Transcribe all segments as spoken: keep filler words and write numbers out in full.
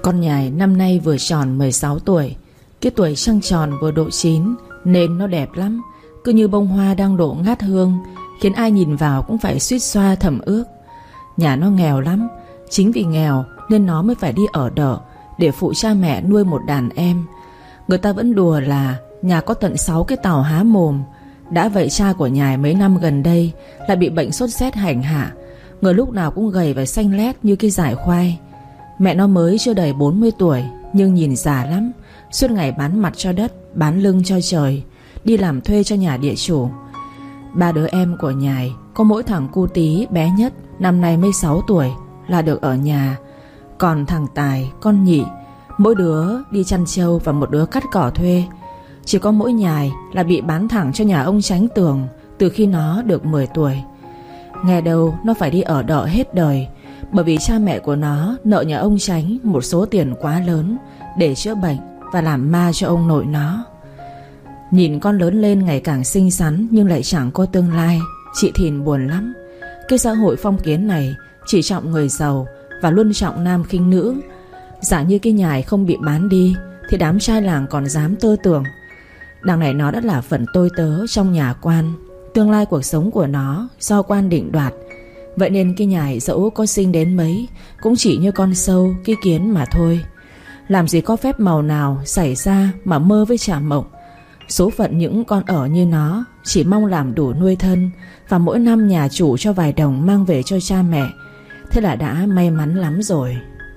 Con nhài năm nay vừa tròn mười sáu tuổi. Cái tuổi trăng tròn vừa độ chín nên nó đẹp lắm, cứ như bông hoa đang đổ ngát hương, khiến ai nhìn vào cũng phải suýt xoa thầm ước. Nhà nó nghèo lắm. Chính vì nghèo nên nó mới phải đi ở đợ để phụ cha mẹ nuôi một đàn em. Người ta vẫn đùa là nhà có tận sáu cái tàu há mồm. Đã vậy cha của nhài mấy năm gần đây lại bị bệnh sốt rét hành hạ, người lúc nào cũng gầy và xanh lét như cái dải khoai. Mẹ nó mới chưa đầy bốn mươi tuổi nhưng nhìn già lắm, suốt ngày bán mặt cho đất, bán lưng cho trời, đi làm thuê cho nhà địa chủ. Ba đứa em của nhài có mỗi thằng cu tí bé nhất, năm nay mới sáu tuổi, là được ở nhà. Còn thằng Tài, con nhị, mỗi đứa đi chăn trâu và một đứa cắt cỏ thuê. Chỉ có mỗi nhài là bị bán thẳng cho nhà ông Chánh Tường từ khi nó được mười tuổi. Nghe đâu nó phải đi ở đợ hết đời, bởi vì cha mẹ của nó nợ nhà ông Chánh một số tiền quá lớn để chữa bệnh và làm ma cho ông nội nó. Nhìn con lớn lên ngày càng xinh xắn nhưng lại chẳng có tương lai, chị Thìn buồn lắm. Cái xã hội phong kiến này chỉ trọng người giàu và luôn trọng nam khinh nữ. Giả như cái nhài không bị bán đi thì đám trai làng còn dám tơ tưởng. Đằng này nó đã là phận tôi tớ trong nhà quan, tương lai cuộc sống của nó do quan định đoạt. Vậy nên cái nhài dẫu có xinh đến mấy cũng chỉ như con sâu, cái kiến mà thôi. Làm gì có phép màu nào xảy ra mà mơ với chả mộng. Số phận những con ở như nó chỉ mong làm đủ nuôi thân, và mỗi năm nhà chủ cho vài đồng mang về cho cha mẹ. Thế là đã may mắn lắm rồi.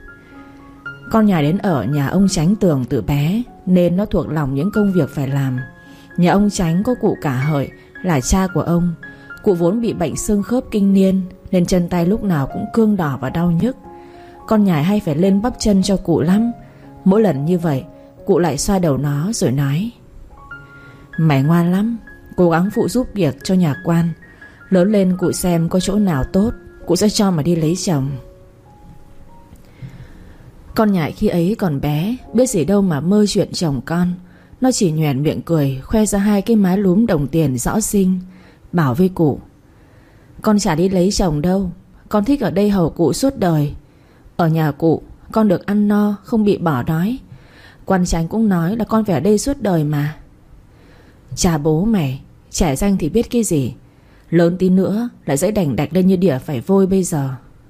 Con nhài đến ở nhà ông Chánh Tường từ bé nên nó thuộc lòng những công việc phải làm. Nhà ông Chánh có cụ Cả Hợi là cha của ông. Cụ vốn bị bệnh xương khớp kinh niên nên chân tay lúc nào cũng cương đỏ và đau nhức. Con nhài hay phải lên bắp chân cho cụ lắm. Mỗi lần như vậy cụ lại xoa đầu nó rồi nói: "Mày ngoan lắm, cố gắng phụ giúp việc cho nhà quan. Lớn lên cụ xem có chỗ nào tốt, cụ sẽ cho mà đi lấy chồng." Con nhài khi ấy còn bé, biết gì đâu mà mơ chuyện chồng con. Nó chỉ nhoẻn miệng cười, khoe ra hai cái má lúm đồng tiền rõ xinh, bảo với cụ: "Con chả đi lấy chồng đâu, con thích ở đây hầu cụ suốt đời. Ở nhà cụ con được ăn no, không bị bỏ đói. Quan Chánh cũng nói là con phải ở đây suốt đời mà." "Chà bố mày, trẻ danh thì biết cái gì, lớn tí nữa lại dễ đành đạch lên như đỉa phải vôi bây giờ."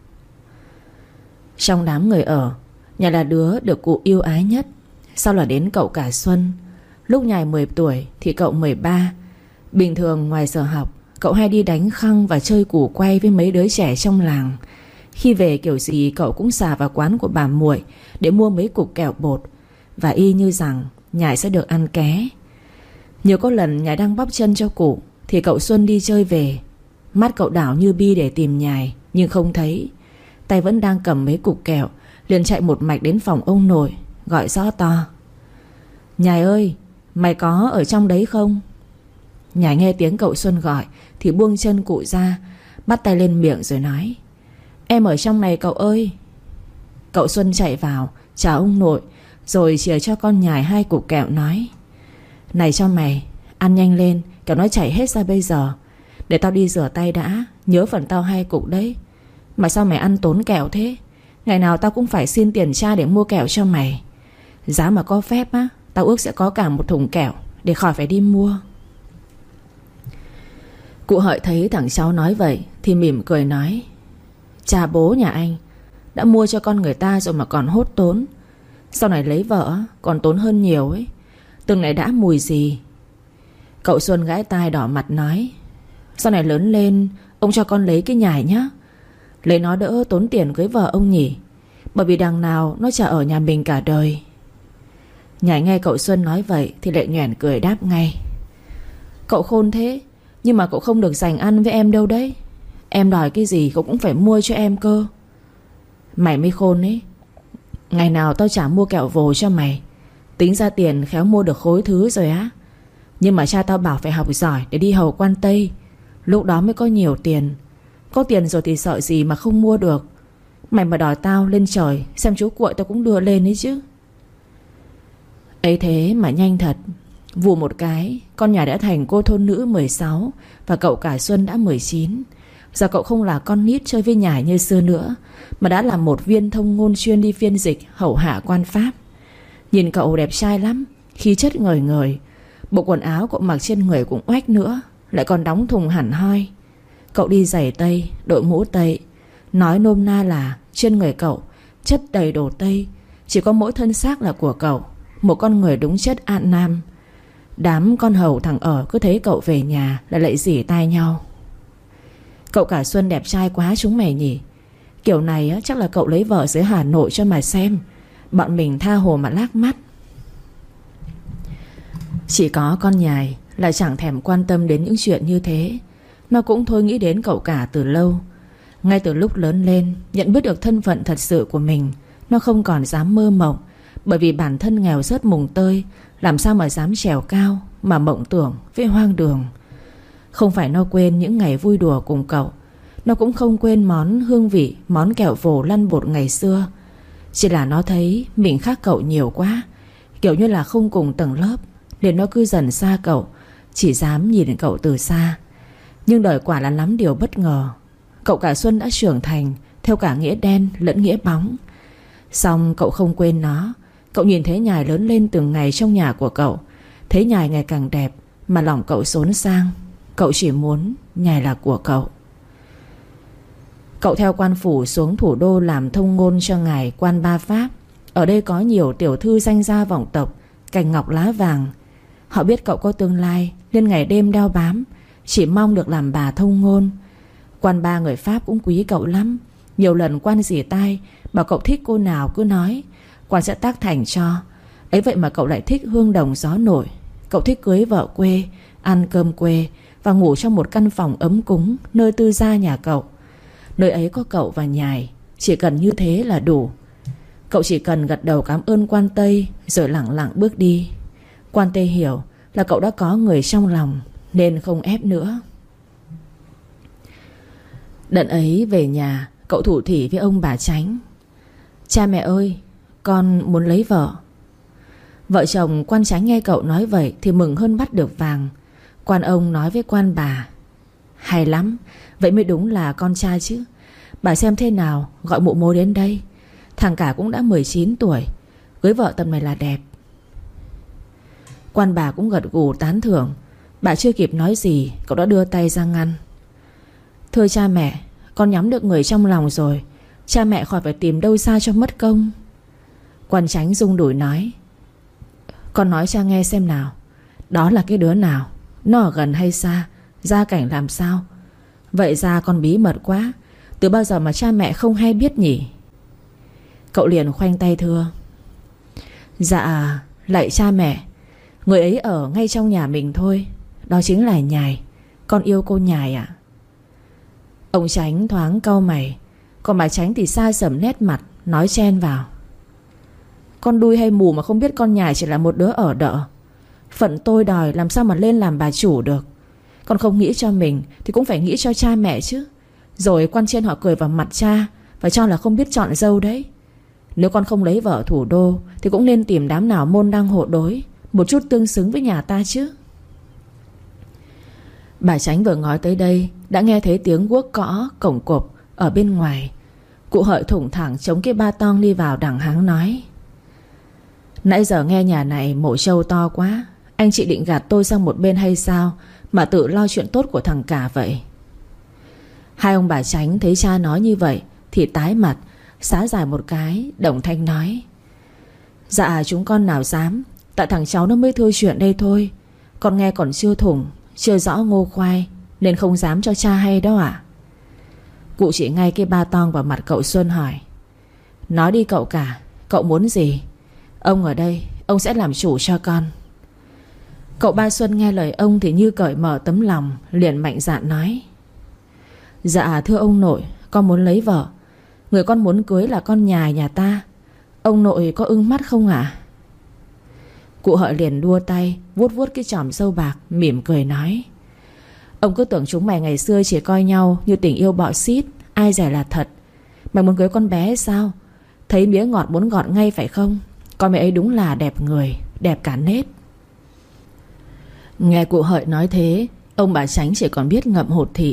Trong đám người ở, nhà là đứa được cụ yêu ái nhất. Sau là đến cậu Cả Xuân. Lúc nhài mười tuổi thì cậu mười ba. Bình thường ngoài giờ học, cậu hay đi đánh khăng và chơi củ quay với mấy đứa trẻ trong làng. Khi về kiểu gì cậu cũng xà vào quán của bà muội để mua mấy cục kẹo bột, và y như rằng nhài sẽ được ăn ké. Nhiều có lần nhài đang bắp chân cho cụ thì cậu Xuân đi chơi về. Mắt cậu đảo như bi để tìm nhài nhưng không thấy. Tay vẫn đang cầm mấy cục kẹo, liền chạy một mạch đến phòng ông nội, gọi rõ to: "Nhài ơi, mày có ở trong đấy không?" Nhài nghe tiếng cậu Xuân gọi thì buông chân cụ ra, bắt tay lên miệng rồi nói: "Em ở trong này cậu ơi." Cậu Xuân chạy vào chào ông nội, rồi chìa cho con nhài hai cục kẹo nói: "Này cho mày, ăn nhanh lên, kẹo nó chảy hết ra bây giờ. Để tao đi rửa tay đã, nhớ phần tao hai cục đấy. Mà sao mày ăn tốn kẹo thế? Ngày nào tao cũng phải xin tiền cha để mua kẹo cho mày. Giá mà có phép á, tao ước sẽ có cả một thùng kẹo để khỏi phải đi mua." Cụ Hợi thấy thằng cháu nói vậy thì mỉm cười nói: "Cha bố nhà anh đã mua cho con người ta rồi mà còn hốt tốn. Sau này lấy vợ còn tốn hơn nhiều ấy. Từng này đã mùi gì." Cậu Xuân gãi tai đỏ mặt nói: "Sau này lớn lên ông cho con lấy cái nhài nhá. Lấy nó đỡ tốn tiền cưới vợ ông nhỉ, bởi vì đằng nào nó chả ở nhà mình cả đời." Nhài nghe cậu Xuân nói vậy thì lại nhoẻn cười đáp ngay: "Cậu khôn thế, nhưng mà cậu không được dành ăn với em đâu đấy. Em đòi cái gì cậu cũng phải mua cho em cơ." "Mày mới khôn ấy. Ngày nào tao chả mua kẹo vồ cho mày, tính ra tiền khéo mua được khối thứ rồi á. Nhưng mà cha tao bảo phải học giỏi để đi hầu quan Tây, lúc đó mới có nhiều tiền. Có tiền rồi thì sợ gì mà không mua được. Mày mà đòi tao lên trời, xem chú cuội tao cũng đưa lên ấy chứ." Ấy thế mà nhanh thật. Vù một cái, con nhà đã thành cô thôn nữ mười sáu và cậu Cả Xuân đã mười chín. Giờ cậu không là con nít chơi với nhải như xưa nữa, mà đã là một viên thông ngôn chuyên đi phiên dịch hầu hạ quan Pháp. Nhìn cậu đẹp trai lắm, khí chất ngời ngời. Bộ quần áo cậu mặc trên người cũng oách nữa, lại còn đóng thùng hẳn hoi. Cậu đi giày Tây, đội mũ Tây. Nói nôm na là trên người cậu chất đầy đồ Tây, chỉ có mỗi thân xác là của cậu, một con người đúng chất An Nam. Đám con hầu thằng ở cứ thấy cậu về nhà là lại rỉ tai nhau: cậu cả Xuân đẹp trai quá chúng mày nhỉ. Kiểu này á, chắc là cậu lấy vợ dưới Hà Nội cho mà xem. Bọn mình tha hồ mà lác mắt. Chỉ có con nhài là chẳng thèm quan tâm đến những chuyện như thế. Nó cũng thôi nghĩ đến cậu cả từ lâu. Ngay từ lúc lớn lên, nhận biết được thân phận thật sự của mình, nó không còn dám mơ mộng. Bởi vì bản thân nghèo rớt mùng tơi, làm sao mà dám trèo cao mà mộng tưởng với hoang đường. Không phải nó quên những ngày vui đùa cùng cậu, nó cũng không quên món hương vị, món kẹo vồ lăn bột ngày xưa. Chỉ là nó thấy mình khác cậu nhiều quá, kiểu như là không cùng tầng lớp, nên nó cứ dần xa cậu, chỉ dám nhìn cậu từ xa. Nhưng đời quả là lắm điều bất ngờ. Cậu cả Xuân đã trưởng thành theo cả nghĩa đen lẫn nghĩa bóng. Xong cậu không quên nó. Cậu nhìn thấy nhài lớn lên từng ngày trong nhà của cậu, thấy nhài ngày càng đẹp, mà lòng cậu xốn sang. Cậu chỉ muốn nhài là của cậu. Cậu theo quan phủ xuống thủ đô làm thông ngôn cho ngài quan ba Pháp. Ở đây có nhiều tiểu thư danh gia vọng tộc, cành ngọc lá vàng. Họ biết cậu có tương lai nên ngày đêm đeo bám, chỉ mong được làm bà thông ngôn. Quan ba người Pháp cũng quý cậu lắm. Nhiều lần quan rỉ tai, bảo cậu thích cô nào cứ nói, quan sẽ tác thành cho. Ấy vậy mà cậu lại thích hương đồng gió nổi. Cậu thích cưới vợ quê, ăn cơm quê và ngủ trong một căn phòng ấm cúng nơi tư gia nhà cậu. Nơi ấy có cậu và nhài, chỉ cần như thế là đủ. Cậu chỉ cần gật đầu cảm ơn quan Tây, rồi lẳng lặng bước đi. Quan Tây hiểu là cậu đã có người trong lòng, nên không ép nữa. Đợt ấy về nhà, cậu thủ thỉ với ông bà Chánh: cha mẹ ơi, con muốn lấy vợ. Vợ chồng quan Chánh nghe cậu nói vậy thì mừng hơn bắt được vàng. Quan ông nói với quan bà: hay lắm, vậy mới đúng là con trai chứ. Bà xem thế nào, gọi mụ mối đến đây. Thằng cả cũng đã mười chín tuổi, cưới vợ tầm này là đẹp. Quan bà cũng gật gù tán thưởng. Bà chưa kịp nói gì, cậu đã đưa tay ra ngăn: thưa cha mẹ, con nhắm được người trong lòng rồi. Cha mẹ khỏi phải tìm đâu xa cho mất công. Quan Chánh rung đùi nói: con nói cha nghe xem nào. Đó là cái đứa nào? Nó ở gần hay xa? Gia cảnh làm sao? Vậy ra con bí mật quá, từ bao giờ mà cha mẹ không hay biết nhỉ? Cậu liền khoanh tay thưa: dạ, lạy cha mẹ, người ấy ở ngay trong nhà mình thôi. Đó chính là nhài. Con yêu cô nhài ạ. Ông Chánh thoáng cau mày, còn bà Chánh thì xa sầm nét mặt, nói chen vào: con đuôi hay mù mà không biết con nhài chỉ là một đứa ở đợ. Phận tôi đòi làm sao mà lên làm bà chủ được. Con không nghĩ cho mình thì cũng phải nghĩ cho cha mẹ chứ. Rồi quan trên họ cười vào mặt cha và cho là không biết chọn dâu đấy. Nếu con không lấy vợ thủ đô thì cũng nên tìm đám nào môn đăng hộ đối, một chút tương xứng với nhà ta chứ. Bà Chánh vừa nói tới đây đã nghe thấy tiếng guốc gõ cổng cộp ở bên ngoài. Cụ Hợi thủng thẳng chống cái ba tong đi vào đằng hắng nói: nãy giờ nghe nhà này mổ trâu to quá. Anh chị định gạt tôi sang một bên hay sao mà tự lo chuyện tốt của thằng cả vậy? Hai ông bà Chánh thấy cha nói như vậy thì tái mặt, xá dài một cái, đồng thanh nói: dạ chúng con nào dám. Tại thằng cháu nó mới thưa chuyện đây thôi. Con nghe còn chưa thủng, chưa rõ ngô khoai, nên không dám cho cha hay đâu ạ. Cụ chỉ ngay cái ba tong vào mặt cậu Xuân hỏi: nói đi cậu cả, cậu muốn gì? Ông ở đây, ông sẽ làm chủ cho con. Cậu ba Xuân nghe lời ông thì như cởi mở tấm lòng, liền mạnh dạn nói: dạ thưa ông nội, con muốn lấy vợ. Người con muốn cưới là con nhài nhà ta. Ông nội có ưng mắt không ạ? À? Cụ Hợi liền đua tay vuốt vuốt cái chòm râu bạc, mỉm cười nói: ông cứ tưởng chúng mày ngày xưa chỉ coi nhau như tình yêu bọ xít, ai dè là thật. Mày muốn cưới con bé sao? Thấy mía ngọt muốn gọt ngay phải không? Con mẹ ấy đúng là đẹp người, đẹp cả nết. Nghe cụ Hợi nói thế, ông bà Chánh chỉ còn biết ngậm hột thị.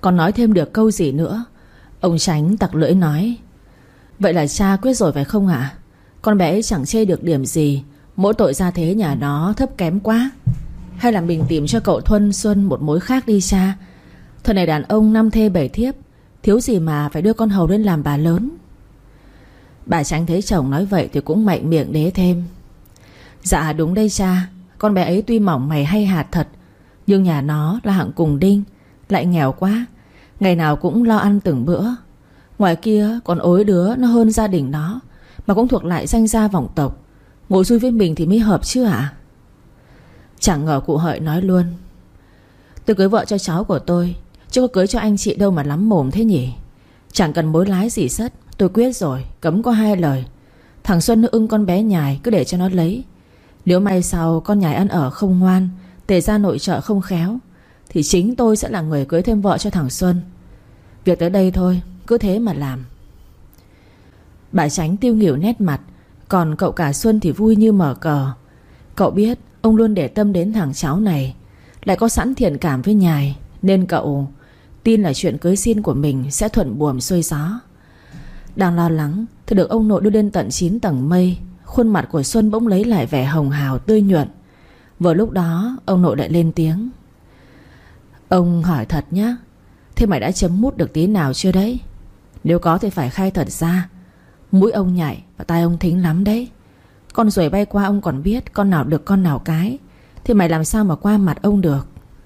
còn nói thêm được câu gì nữa. Ông Chánh tặc lưỡi nói: Vậy là cha quyết rồi phải không ạ? Con bé ấy chẳng chê được điểm gì, mỗi tội gia thế nhà nó thấp kém quá. Hay là mình tìm cho cậu Thuân Xuân một mối khác đi cha. Thời này đàn ông năm thê bảy thiếp, thiếu gì mà phải đưa con hầu lên làm bà lớn. Bà Chánh thấy chồng nói vậy thì cũng mạnh miệng đế thêm: Dạ đúng đây cha. Con bé ấy tuy mỏng mày hay hạt thật, nhưng nhà nó là hạng cùng đinh, lại nghèo quá, ngày nào cũng lo ăn từng bữa. Ngoài kia còn ối đứa nó hơn gia đình nó, mà cũng thuộc lại danh gia vọng tộc. Ngồi xui với mình thì mới hợp chứ ạ. à? Chẳng ngờ cụ Hợi nói luôn: Tôi cưới vợ cho cháu của tôi, chứ có cưới cho anh chị đâu mà lắm mồm thế nhỉ. Chẳng cần mối lái gì sất, tôi quyết rồi, cấm có hai lời. Thằng Xuân nó ưng con bé Nhài, cứ để cho nó lấy. Nếu may sau con Nhài ăn ở không ngoan, tề ra nội trợ không khéo, thì chính tôi sẽ là người cưới thêm vợ cho thằng Xuân. Việc tới đây thôi, cứ thế mà làm. Bà Chánh tiêu nghỉu nét mặt, còn cậu cả Xuân thì vui như mở cờ. Cậu biết ông luôn để tâm đến thằng cháu này, lại có sẵn thiện cảm với Nhài, nên cậu tin là chuyện cưới xin của mình sẽ thuận buồm xuôi gió. Đang lo lắng thì được ông nội đưa lên tận chín tầng mây. Khuôn mặt của Xuân bỗng lấy lại vẻ hồng hào tươi nhuận. Vừa lúc đó ông nội lại lên tiếng: Ông hỏi thật nhá, thế mày đã chấm mút được tí nào chưa đấy? Nếu có thì phải khai thật ra. Mũi ông nhạy và tai ông thính lắm đấy. Con ruồi bay qua ông còn biết con nào được con nào cái, thì mày làm sao mà qua mặt ông được?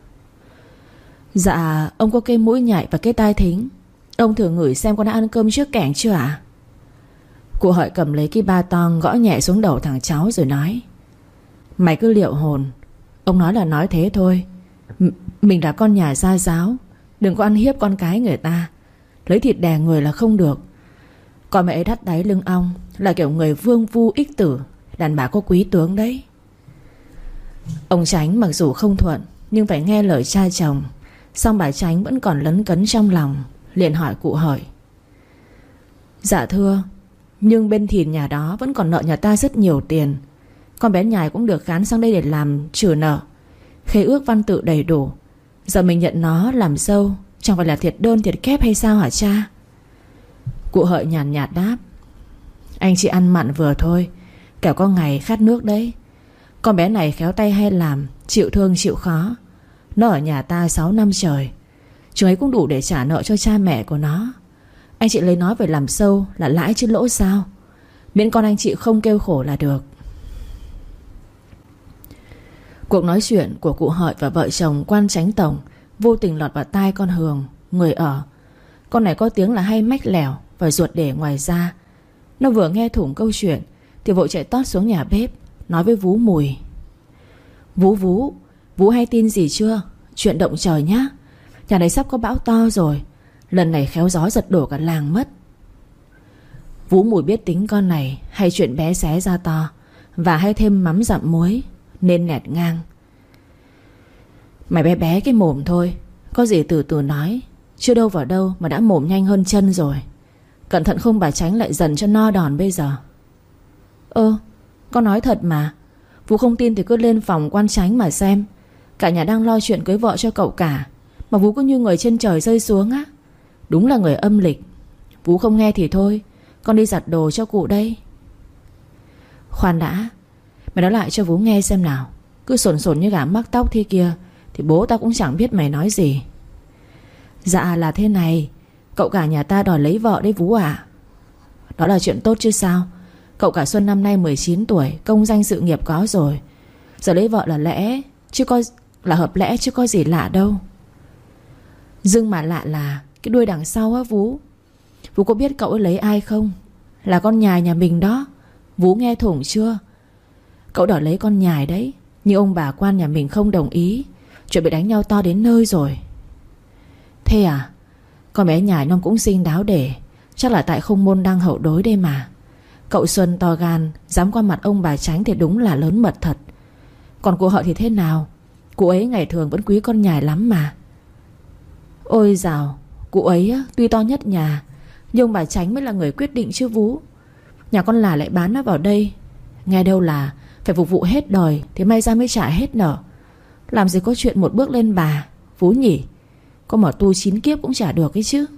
Dạ ông có cái mũi nhạy và cái tai thính. Ông thử ngửi xem con đã ăn cơm trước kẻng chưa ạ? à? Cụ Hợi cầm lấy cái ba tong gõ nhẹ xuống đầu thằng cháu rồi nói: Mày cứ liệu hồn. Ông nói là nói thế thôi. M- Mình là con nhà gia giáo, đừng có ăn hiếp con cái người ta. Lấy thịt đè người là không được. Còn mẹ ấy đắt đáy lưng ong, là kiểu người vương vu ích tử, đàn bà có quý tướng đấy. Ông Chánh mặc dù không thuận, nhưng phải nghe lời cha chồng. Song bà Chánh vẫn còn lấn cấn trong lòng, liền hỏi cụ Hợi: Dạ thưa, nhưng bên thìn nhà đó vẫn còn nợ nhà ta rất nhiều tiền. Con bé Nhài cũng được gán sang đây để làm trừ nợ, khế ước văn tự đầy đủ. Giờ mình nhận nó làm dâu, chẳng phải là thiệt đơn thiệt kép hay sao hả cha? Cụ Hợi nhàn nhạt, nhạt đáp: Anh chị ăn mặn vừa thôi, kẻo có ngày khát nước đấy. Con bé này khéo tay hay làm, chịu thương chịu khó. Nó ở nhà ta sáu năm trời, chừng ấy cũng đủ để trả nợ cho cha mẹ của nó. Anh chị lấy nó về làm sâu là lãi chứ lỗ sao? Miễn con anh chị không kêu khổ là được. Cuộc nói chuyện của cụ Hợi và vợ chồng quan chánh tổng vô tình lọt vào tai con Hường, người ở. Con này có tiếng là hay mách lẻo và ruột để ngoài ra. Nó vừa nghe thủng câu chuyện thì vội chạy tót xuống nhà bếp, nói với Vú Mùi: Vú Vú, Vú hay tin gì chưa? Chuyện động trời nhá. Nhà này sắp có bão to rồi, lần này khéo gió giật đổ cả làng mất. Vú Mùi biết tính con này hay chuyện bé xé ra to, và hay thêm mắm dặm muối, nên nẹt ngang: Mày bé bé cái mồm thôi, có gì từ từ nói. Chưa đâu vào đâu mà đã mồm nhanh hơn chân rồi. Cẩn thận không bà Chánh lại dần cho no đòn bây giờ. Ơ, con nói thật mà. Vú không tin thì cứ lên phòng quan Chánh mà xem. Cả nhà đang lo chuyện cưới vợ cho cậu cả, mà Vú cứ như người trên trời rơi xuống á. Đúng là người âm lịch. Vú không nghe thì thôi, con đi giặt đồ cho cụ đây. Khoan đã, mày nói lại cho Vú nghe xem nào. Cứ sồn sồn như gà mắc tóc thế kia thì bố tao cũng chẳng biết mày nói gì. Dạ là thế này, cậu cả nhà ta đòi lấy vợ đấy Vú ạ. à. Đó là chuyện tốt chứ sao. Cậu cả Xuân năm nay mười chín tuổi, công danh sự nghiệp có rồi. Giờ lấy vợ là lẽ chứ có là hợp lẽ chứ có gì lạ đâu. Dưng mà lạ là cái đuôi đằng sau á Vú. Vú có biết cậu ấy lấy ai không? Là con Nhài nhà mình đó. Vú nghe thủng chưa? Cậu đòi lấy con Nhài đấy, nhưng ông bà quan nhà mình không đồng ý, chuẩn bị đánh nhau to đến nơi rồi. Thế à? Con bé Nhài nó cũng xinh đáo để, chắc là tại không môn đăng hậu đối đây mà. Cậu Xuân to gan, dám qua mặt ông bà Chánh thì đúng là lớn mật thật. Còn cụ Hợi thì thế nào? Cụ ấy ngày thường vẫn quý con Nhài lắm mà. Ôi dào, cụ ấy á, tuy to nhất nhà, nhưng ông bà Chánh mới là người quyết định chứ Vú. Nhà con là lại bán nó vào đây, nghe đâu là phải phục vụ hết đời thì may ra mới trả hết nợ. Làm gì có chuyện một bước lên bà, Vú nhỉ? có mở tu chín kiếp cũng chả được ấy chứ.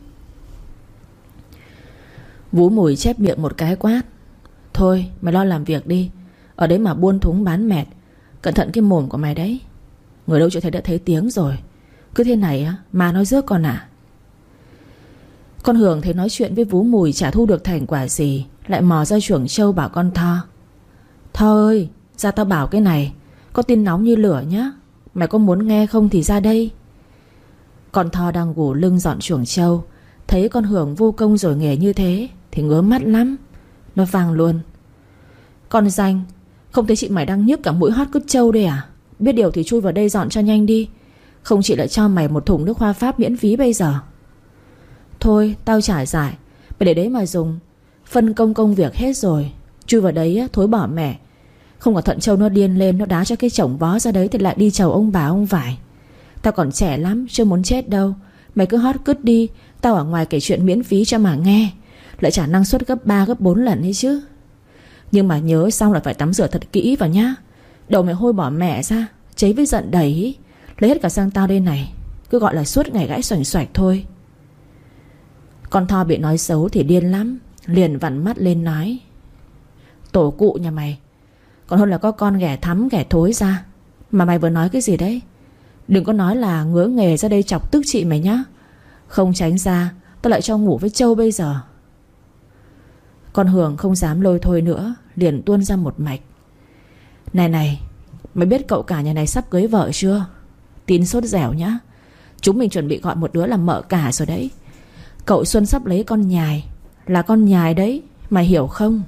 Vú Mùi chép miệng một cái quát: Thôi mày lo làm việc đi. Ở đấy mà buôn thúng bán mẹt, cẩn thận cái mồm của mày đấy. Người đâu chỗ thấy đã thấy tiếng rồi. Cứ thế này á mà nói rước con à. Con Hường thấy nói chuyện với Vú Mùi chả thu được thành quả gì, lại mò ra chuồng trâu bảo con Tho: Tho ơi, ra tao bảo cái này, có tin nóng như lửa nhá. Mày có muốn nghe không thì ra đây. Con Tho đang gù lưng dọn chuồng trâu, thấy con Hường vô công rồi nghề như thế thì ngứa mắt lắm. Nó vang luôn: Con danh, không thấy chị mày đang nhức cả mũi hót cứt trâu đây à? Biết điều thì chui vào đây dọn cho nhanh đi, không chị lại cho mày một thùng nước hoa Pháp miễn phí bây giờ. Thôi tao trả giải, mày để đấy mà dùng. Phân công công việc hết rồi, chui vào đấy á, thối bỏ mẹ. Không có thận trâu nó điên lên, nó đá cho cái chổng vó ra đấy thì lại đi chầu ông bà ông vải. Tao còn trẻ lắm, chưa muốn chết đâu. Mày cứ hót cứt đi, tao ở ngoài kể chuyện miễn phí cho mà nghe. Lại trả năng suất gấp ba gấp bốn lần ấy chứ. Nhưng mà nhớ xong là phải tắm rửa thật kỹ vào nhá. Đầu mày hôi bỏ mẹ ra, cháy với giận đầy ý. Lấy hết cả sang tao đây này. Cứ gọi là suốt ngày gãi xoành xoạch thôi. Con Tho bị nói xấu thì điên lắm, liền vặn mắt lên nói: Tổ cụ nhà mày còn hơn là có con ghẻ thắm ghẻ thối ra. Mà mày vừa nói cái gì đấy? Đừng có nói là ngứa nghề ra đây chọc tức chị mày nhá. Không tránh ra tao lại cho ngủ với trâu bây giờ. Con Hường không dám lôi thôi nữa, liền tuôn ra một mạch: Này này, mày biết cậu cả nhà này sắp cưới vợ chưa? Tin sốt dẻo nhá. Chúng mình chuẩn bị gọi một đứa làm mợ cả rồi đấy. Cậu Xuân sắp lấy con nhài, là con nhài đấy, mày hiểu không?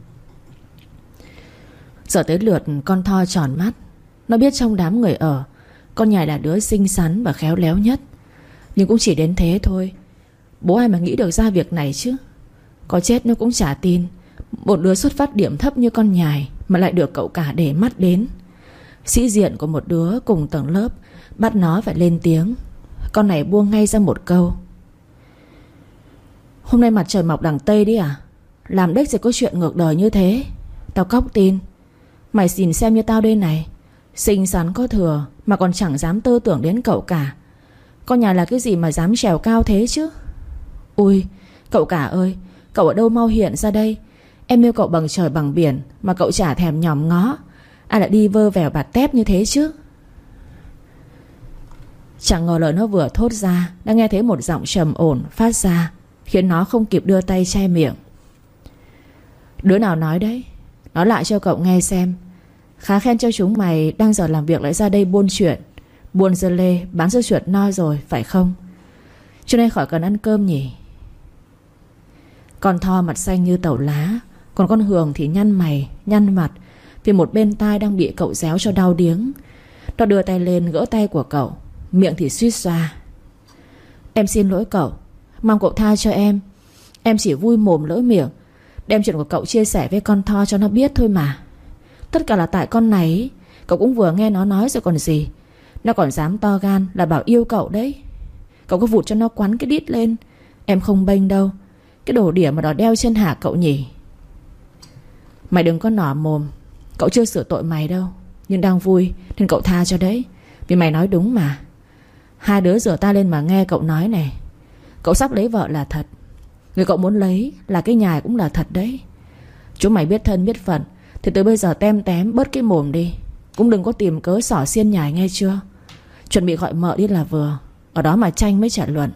Giờ tới lượt con Tho tròn mắt. Nó biết trong đám người ở, con nhài là đứa xinh xắn và khéo léo nhất. Nhưng cũng chỉ đến thế thôi. Bố ai mà nghĩ được ra việc này chứ. Có chết nó cũng chả tin một đứa xuất phát điểm thấp như con nhài mà lại được cậu cả để mắt đến. Sĩ diện của một đứa cùng tầng lớp bắt nó phải lên tiếng. Con này buông ngay ra một câu: Hôm nay mặt trời mọc đằng Tây đi à? Làm đếch sẽ có chuyện ngược đời như thế. Tao cóc tin. Mày nhìn xem như tao đây này, xinh xắn có thừa mà còn chẳng dám tơ tưởng đến cậu cả. Con nhà là cái gì mà dám trèo cao thế chứ? Ui, cậu cả ơi, cậu ở đâu mau hiện ra đây. Em yêu cậu bằng trời bằng biển mà cậu chả thèm nhòm ngó. Ai lại đi vơ vẻo bạt tép như thế chứ? Chẳng ngờ lời nó vừa thốt ra đã nghe thấy một giọng trầm ổn phát ra, khiến nó không kịp đưa tay che miệng. Đứa nào nói đấy? Nói lại cho cậu nghe xem. Khá khen cho chúng mày đang giờ làm việc lại ra đây buôn chuyện, buôn dưa lê, bán dưa chuột no rồi, phải không? Cho nên khỏi cần ăn cơm nhỉ? Con Tho mặt xanh như tàu lá, còn con Hường thì nhăn mày, nhăn mặt, vì một bên tai đang bị cậu réo cho đau điếng. Nó đưa tay lên gỡ tay của cậu, miệng thì suýt xoa: Em xin lỗi cậu, mong cậu tha cho em. Em chỉ vui mồm lỡ miệng, đem chuyện của cậu chia sẻ với con Tho cho nó biết thôi mà. Tất cả là tại con này. Cậu cũng vừa nghe nó nói rồi còn gì. Nó còn dám to gan là bảo yêu cậu đấy. Cậu có vụt cho nó quắn cái đít lên. Em không bênh đâu. Cái đồ đỉa mà nó đeo trên hạ cậu nhỉ. Mày đừng có nỏ mồm. Cậu chưa sửa tội mày đâu, nhưng đang vui nên cậu tha cho đấy. Vì mày nói đúng mà. Hai đứa rửa ta lên mà nghe cậu nói này. Cậu sắp lấy vợ là thật. Người cậu muốn lấy là cái nhài cũng là thật đấy. Chúng mày biết thân biết phận thì từ bây giờ tem tém bớt cái mồm đi. Cũng đừng có tìm cớ xỏ xiên nhài nghe chưa. Chuẩn bị gọi mợ đi là vừa. Ở đó mà tranh mới trả luận.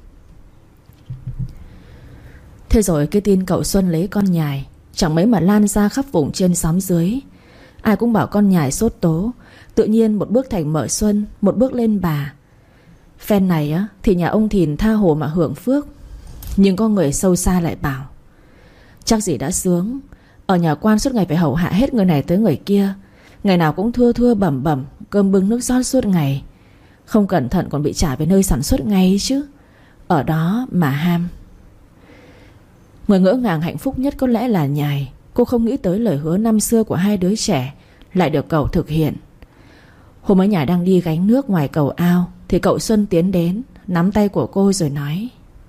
Thế rồi cái tin cậu Xuân lấy con nhài chẳng mấy mà lan ra khắp vùng trên xóm dưới. Ai cũng bảo con nhài sốt tố. Tự nhiên một bước thành mợ Xuân, một bước lên bà. Phen này á thì nhà ông Thìn tha hồ mà hưởng phước. Nhưng có người sâu xa lại bảo: Chắc gì đã sướng. Ở nhà quan suốt ngày phải hầu hạ hết người này tới người kia. Ngày nào cũng thưa thưa bẩm bẩm, cơm bưng nước rót suốt ngày. Không cẩn thận còn bị trả về nơi sản xuất ngay chứ. Ở đó mà ham. Người ngỡ ngàng hạnh phúc nhất có lẽ là nhài. Cô không nghĩ tới lời hứa năm xưa của hai đứa trẻ lại được cậu thực hiện. Hôm ấy nhài đang đi gánh nước ngoài cầu ao thì cậu Xuân tiến đến, nắm tay của cô rồi nói: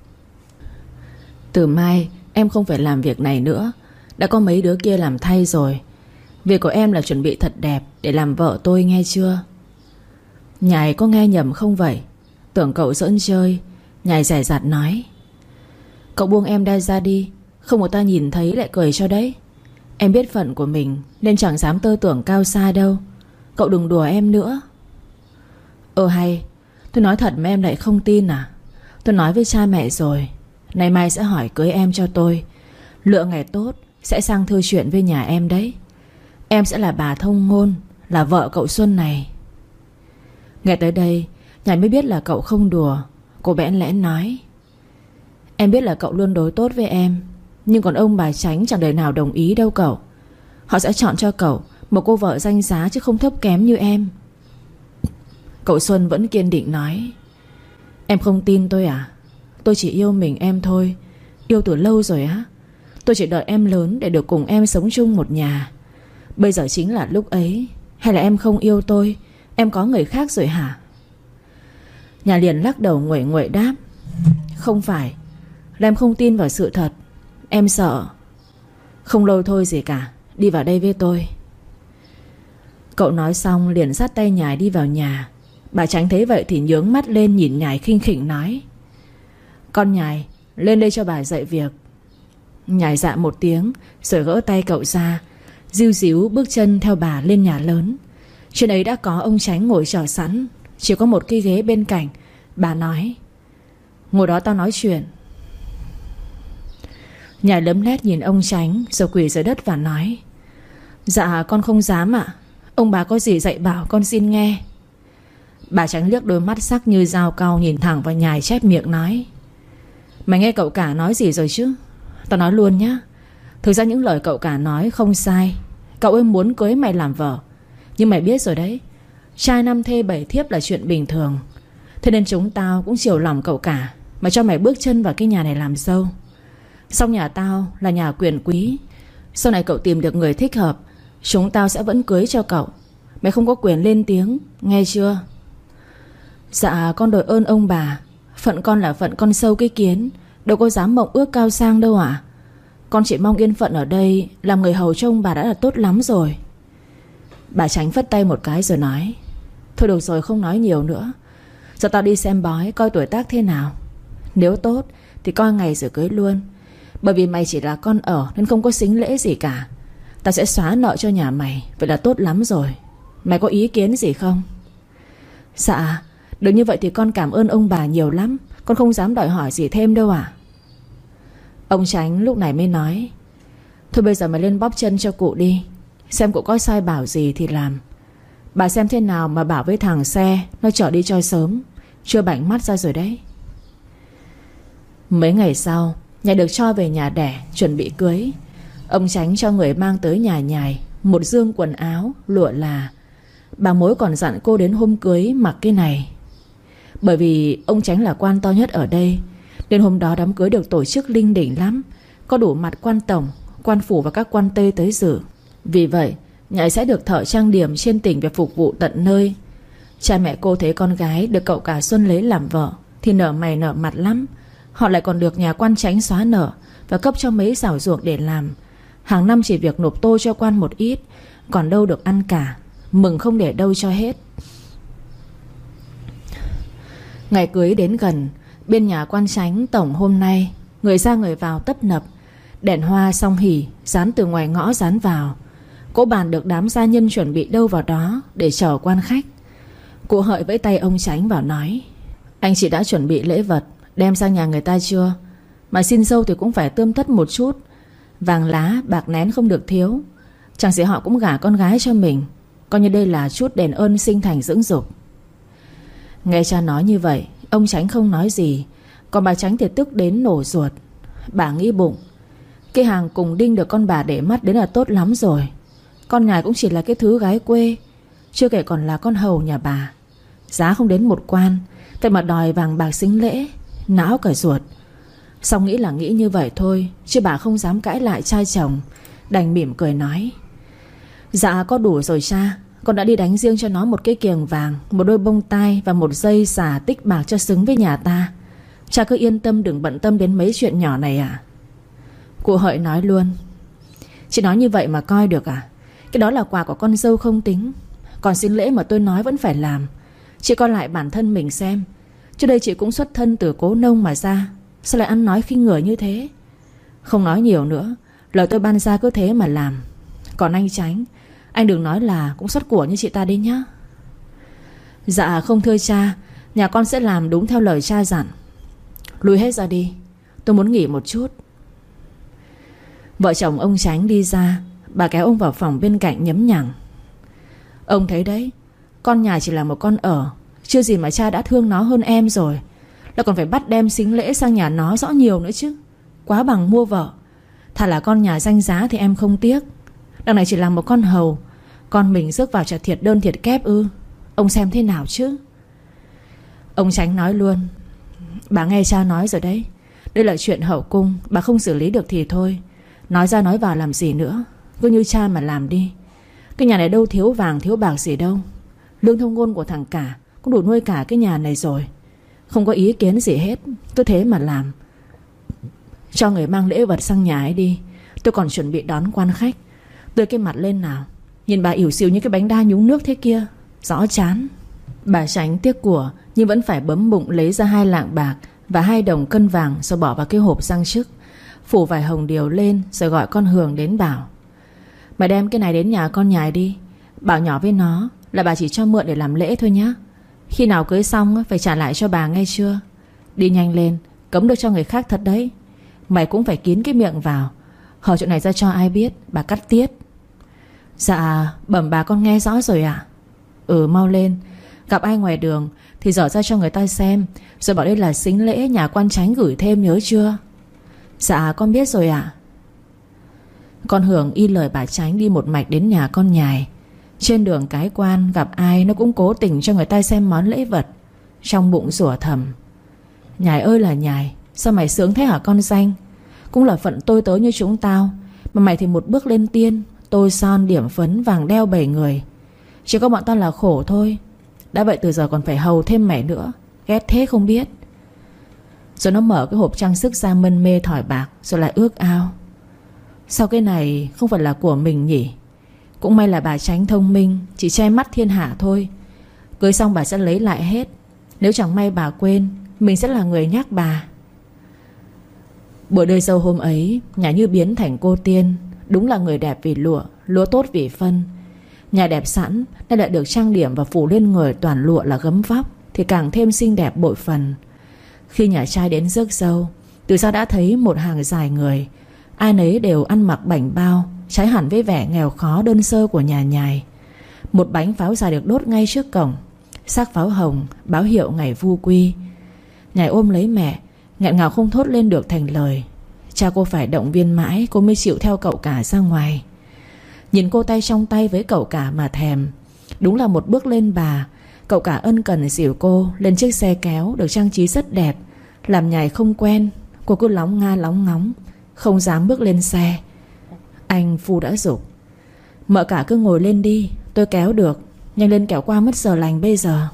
Từ mai em không phải làm việc này nữa. Đã có mấy đứa kia làm thay rồi. Việc của em là chuẩn bị thật đẹp để làm vợ tôi nghe chưa? Nhài có nghe nhầm không vậy? Tưởng cậu giỡn chơi, Nhài dè dặt nói: Cậu buông em ra ra đi, không người ta nhìn thấy lại cười cho đấy. Em biết phận của mình nên chẳng dám tơ tưởng cao xa đâu. Cậu đừng đùa em nữa. Ờ hay, tôi nói thật mà em lại không tin à? Tôi nói với cha mẹ rồi, nay mai sẽ hỏi cưới em cho tôi. Lựa ngày tốt sẽ sang thư chuyện với nhà em đấy. Em sẽ là bà thông ngôn, là vợ cậu Xuân này. Nghe tới đây, Nhài mới biết là cậu không đùa. Cô bẽn lẽn nói: Em biết là cậu luôn đối tốt với em, nhưng còn ông bà Chánh chẳng đời nào đồng ý đâu cậu. Họ sẽ chọn cho cậu một cô vợ danh giá chứ không thấp kém như em. Cậu Xuân vẫn kiên định nói: Em không tin tôi à? Tôi chỉ yêu mình em thôi. Yêu từ lâu rồi á. Tôi chỉ đợi em lớn để được cùng em sống chung một nhà. Bây giờ chính là lúc ấy. Hay là em không yêu tôi, em có người khác rồi hả? Nhà liền lắc đầu nguậy nguậy đáp: Không phải, là em không tin vào sự thật. Em sợ. Không lâu thôi gì cả, đi vào đây với tôi. Cậu nói xong liền dắt tay Nhài đi vào nhà. Bà Chánh thấy vậy thì nhướng mắt lên nhìn Nhài khinh khỉnh nói: Con Nhài, lên đây cho bà dạy việc. Nhài dạ một tiếng rồi gỡ tay cậu ra, díu díu bước chân theo bà lên nhà lớn. Trên ấy đã có ông Chánh ngồi chờ sẵn, chỉ có một cái ghế bên cạnh. Bà nói: Ngồi đó tao nói chuyện. Nhài lấm lét nhìn ông Chánh rồi quỳ dưới đất và nói: Dạ con không dám ạ. Ông bà có gì dạy bảo con xin nghe. Bà Chánh liếc đôi mắt sắc như dao cau nhìn thẳng vào Nhài, chép miệng nói: Mày nghe cậu cả nói gì rồi chứ? Tao nói luôn nhá. Thực ra những lời cậu cả nói không sai. Cậu ấy muốn cưới mày làm vợ, nhưng mày biết rồi đấy, trai năm thê bảy thiếp là chuyện bình thường. Thế nên chúng tao cũng chiều lòng cậu cả mà cho mày bước chân vào cái nhà này làm dâu. Xong nhà tao là nhà quyền quý. Sau này cậu tìm được người thích hợp, chúng tao sẽ vẫn cưới cho cậu. Mày không có quyền lên tiếng, nghe chưa? Dạ con đội ơn ông bà. Phận con là phận con sâu cái kiến, đâu có dám mộng ước cao sang đâu ạ. Con chỉ mong yên phận ở đây, làm người hầu cho ông bà đã là tốt lắm rồi. Bà Chánh phất tay một cái rồi nói: Thôi được rồi, không nói nhiều nữa. Giờ tao đi xem bói coi tuổi tác thế nào. Nếu tốt thì coi ngày rồi cưới luôn. Bởi vì mày chỉ là con ở nên không có sính lễ gì cả. Tao sẽ xóa nợ cho nhà mày, vậy là tốt lắm rồi. Mày có ý kiến gì không? Dạ, được như vậy thì con cảm ơn ông bà nhiều lắm. Con không dám đòi hỏi gì thêm đâu ạ. Ông Chánh lúc này mới nói: Thôi bây giờ mày lên bóp chân cho cụ đi, xem cụ có sai bảo gì thì làm. Bà xem thế nào mà bảo với thằng xe nó chở đi cho sớm, chưa bảnh mắt ra rồi đấy. Mấy ngày sau, Nhài được cho về nhà đẻ chuẩn bị cưới. Ông Chánh cho người mang tới nhà Nhài một dương quần áo lụa là. Bà mối còn dặn cô đến hôm cưới mặc cái này. Bởi vì ông Chánh là quan to nhất ở đây, nên hôm đó đám cưới được tổ chức linh đình lắm. Có đủ mặt quan tổng, quan phủ và các quan tây tới dự. Vì vậy Nhài sẽ được thợ trang điểm trên tỉnh về phục vụ tận nơi. Cha mẹ cô thấy con gái được cậu cả Xuân lấy làm vợ thì nở mày nở mặt lắm. Họ lại còn được nhà quan Chánh xóa nợ và cấp cho mấy xảo ruộng để làm. Hàng năm chỉ việc nộp tô cho quan một ít, còn đâu được ăn cả. Mừng không để đâu cho hết. Ngày cưới đến gần, bên nhà quan Chánh tổng hôm nay người ra người vào tấp nập. Đèn hoa song hỉ dán từ ngoài ngõ dán vào. Cỗ bàn được đám gia nhân chuẩn bị đâu vào đó để chờ quan khách. Cụ Hợi vẫy tay ông Chánh vào nói: Anh chị đã chuẩn bị lễ vật đem sang nhà người ta chưa? Mà xin dâu thì cũng phải tươm tất một chút. Vàng lá bạc nén không được thiếu. Chẳng gì họ cũng gả con gái cho mình, coi như đây là chút đền ơn sinh thành dưỡng dục. Nghe cha nói như vậy, ông Chánh không nói gì. Còn bà Chánh thì tức đến nổ ruột. Bà nghĩ bụng: cái hàng cùng đinh được con bà để mắt đến là tốt lắm rồi. Con Nhài cũng chỉ là cái thứ gái quê, chưa kể còn là con hầu nhà bà. Giá không đến một quan, vậy mà đòi vàng bạc sính lễ, não cả ruột. Xong nghĩ là nghĩ như vậy thôi, chứ bà không dám cãi lại trai chồng. Đành mỉm cười nói: Dạ có đủ rồi cha. Con đã đi đánh riêng cho nó một cái kiềng vàng, một đôi bông tai và một dây xà tích bạc cho xứng với nhà ta. Cha cứ yên tâm, đừng bận tâm đến mấy chuyện nhỏ này à. Cụ Hợi nói luôn: Chị nói như vậy mà coi được à? Cái đó là quà của con dâu không tính, còn sính lễ mà tôi nói vẫn phải làm. Chị coi lại bản thân mình xem, Trước đây chị cũng xuất thân từ cố nông mà ra, sao lại ăn nói khinh người như thế? Không nói nhiều nữa, lời tôi ban ra cứ thế mà làm. Còn anh Chánh, anh đừng nói là cũng xuất của như chị ta đi nhá. Dạ không thưa cha, nhà con sẽ làm đúng theo lời cha dặn. Lui hết ra đi, tôi muốn nghỉ một chút. Vợ chồng ông Chánh đi ra, bà kéo ông vào phòng bên cạnh nhấm nhằng. Ông thấy đấy, con nhà chỉ là một con ở, chưa gì mà cha đã thương nó hơn em rồi, lại còn phải bắt đem sính lễ sang nhà nó rõ nhiều nữa chứ. Quá bằng mua vợ. Thà là con nhà danh giá thì em không tiếc. Đằng này chỉ là một con hầu, con mình rước vào chả thiệt đơn thiệt kép ư? Ông xem thế nào chứ? Ông Chánh nói luôn. Bà nghe cha nói rồi đấy, đây là chuyện hậu cung, bà không xử lý được thì thôi. Nói ra nói vào làm gì nữa, cứ như cha mà làm đi. Cái nhà này đâu thiếu vàng thiếu bạc gì đâu. Lương thông ngôn của thằng Cả cũng đủ nuôi cả cái nhà này rồi. Không có ý kiến gì hết, cứ thế mà làm. Cho người mang lễ vật sang nhà ấy đi, tôi còn chuẩn bị đón quan khách. Tươi cái mặt lên nào. Nhìn bà ỉu xìu như cái bánh đa nhúng nước thế kia, rõ chán. Bà Chánh tiếc của, nhưng vẫn phải bấm bụng lấy ra hai lạng bạc và hai đồng cân vàng, rồi bỏ vào cái hộp sang chức, phủ vải hồng điều lên, rồi gọi con Hường đến bảo. Bà đem cái này đến nhà con nhài đi. Bảo nhỏ với nó là bà chỉ cho mượn để làm lễ thôi nhá. Khi nào cưới xong phải trả lại cho bà nghe chưa? Đi nhanh lên, cấm được cho người khác thật đấy. Mày cũng phải kín cái miệng vào, hở chuyện này ra cho ai biết, bà cắt tiết. Dạ bẩm bà con nghe rõ rồi ạ. Ừ mau lên, gặp ai ngoài đường thì dở ra cho người ta xem, rồi bảo đây là sính lễ nhà quan Chánh gửi thêm, nhớ chưa? Dạ con biết rồi ạ. Con Hường y lời bà Chánh đi một mạch đến nhà con nhài. Trên đường cái quan gặp ai nó cũng cố tình cho người ta xem món lễ vật. Trong bụng rủa thầm. Nhài ơi là nhài, sao mày sướng thế hả con danh? Cũng là phận tôi tớ như chúng tao, mà mày thì một bước lên tiên, tôi son điểm phấn vàng đeo bảy người. Chỉ có bọn tao là khổ thôi. Đã vậy từ giờ còn phải hầu thêm mày nữa, ghét thế không biết. Rồi nó mở cái hộp trang sức ra mân mê thỏi bạc, rồi lại ước ao. Sao cái này không phải là của mình nhỉ? Cũng may là bà Chánh thông minh, chỉ che mắt thiên hạ thôi. Cưới xong bà sẽ lấy lại hết. Nếu chẳng may bà quên, mình sẽ là người nhắc bà. Bữa đưa dâu hôm ấy, nhà như biến thành cô tiên. Đúng là người đẹp vì lụa, lúa tốt vì phân. Nhà đẹp sẵn nên lại được trang điểm và phủ lên người toàn lụa là gấm vóc, thì càng thêm xinh đẹp bội phần. Khi nhà trai đến rước dâu, từ xa đã thấy một hàng dài người. Ai nấy đều ăn mặc bảnh bao, trái hẳn với vẻ nghèo khó đơn sơ của nhà nhài. Một bánh pháo dài được đốt ngay trước cổng, xác pháo hồng báo hiệu ngày vu quy. Nhài ôm lấy mẹ, nghẹn ngào không thốt lên được thành lời. Cha cô phải động viên mãi cô mới chịu theo cậu Cả ra ngoài. Nhìn cô tay trong tay với cậu Cả mà thèm. Đúng là một bước lên bà. Cậu Cả ân cần dìu cô lên chiếc xe kéo được trang trí rất đẹp. Làm nhài không quen, cô cứ lóng nga lóng ngóng, không dám bước lên xe. Anh Phu đã giục. Mợ Cả cứ ngồi lên đi, tôi kéo được. Nhanh lên kẻo qua mất giờ lành bây giờ.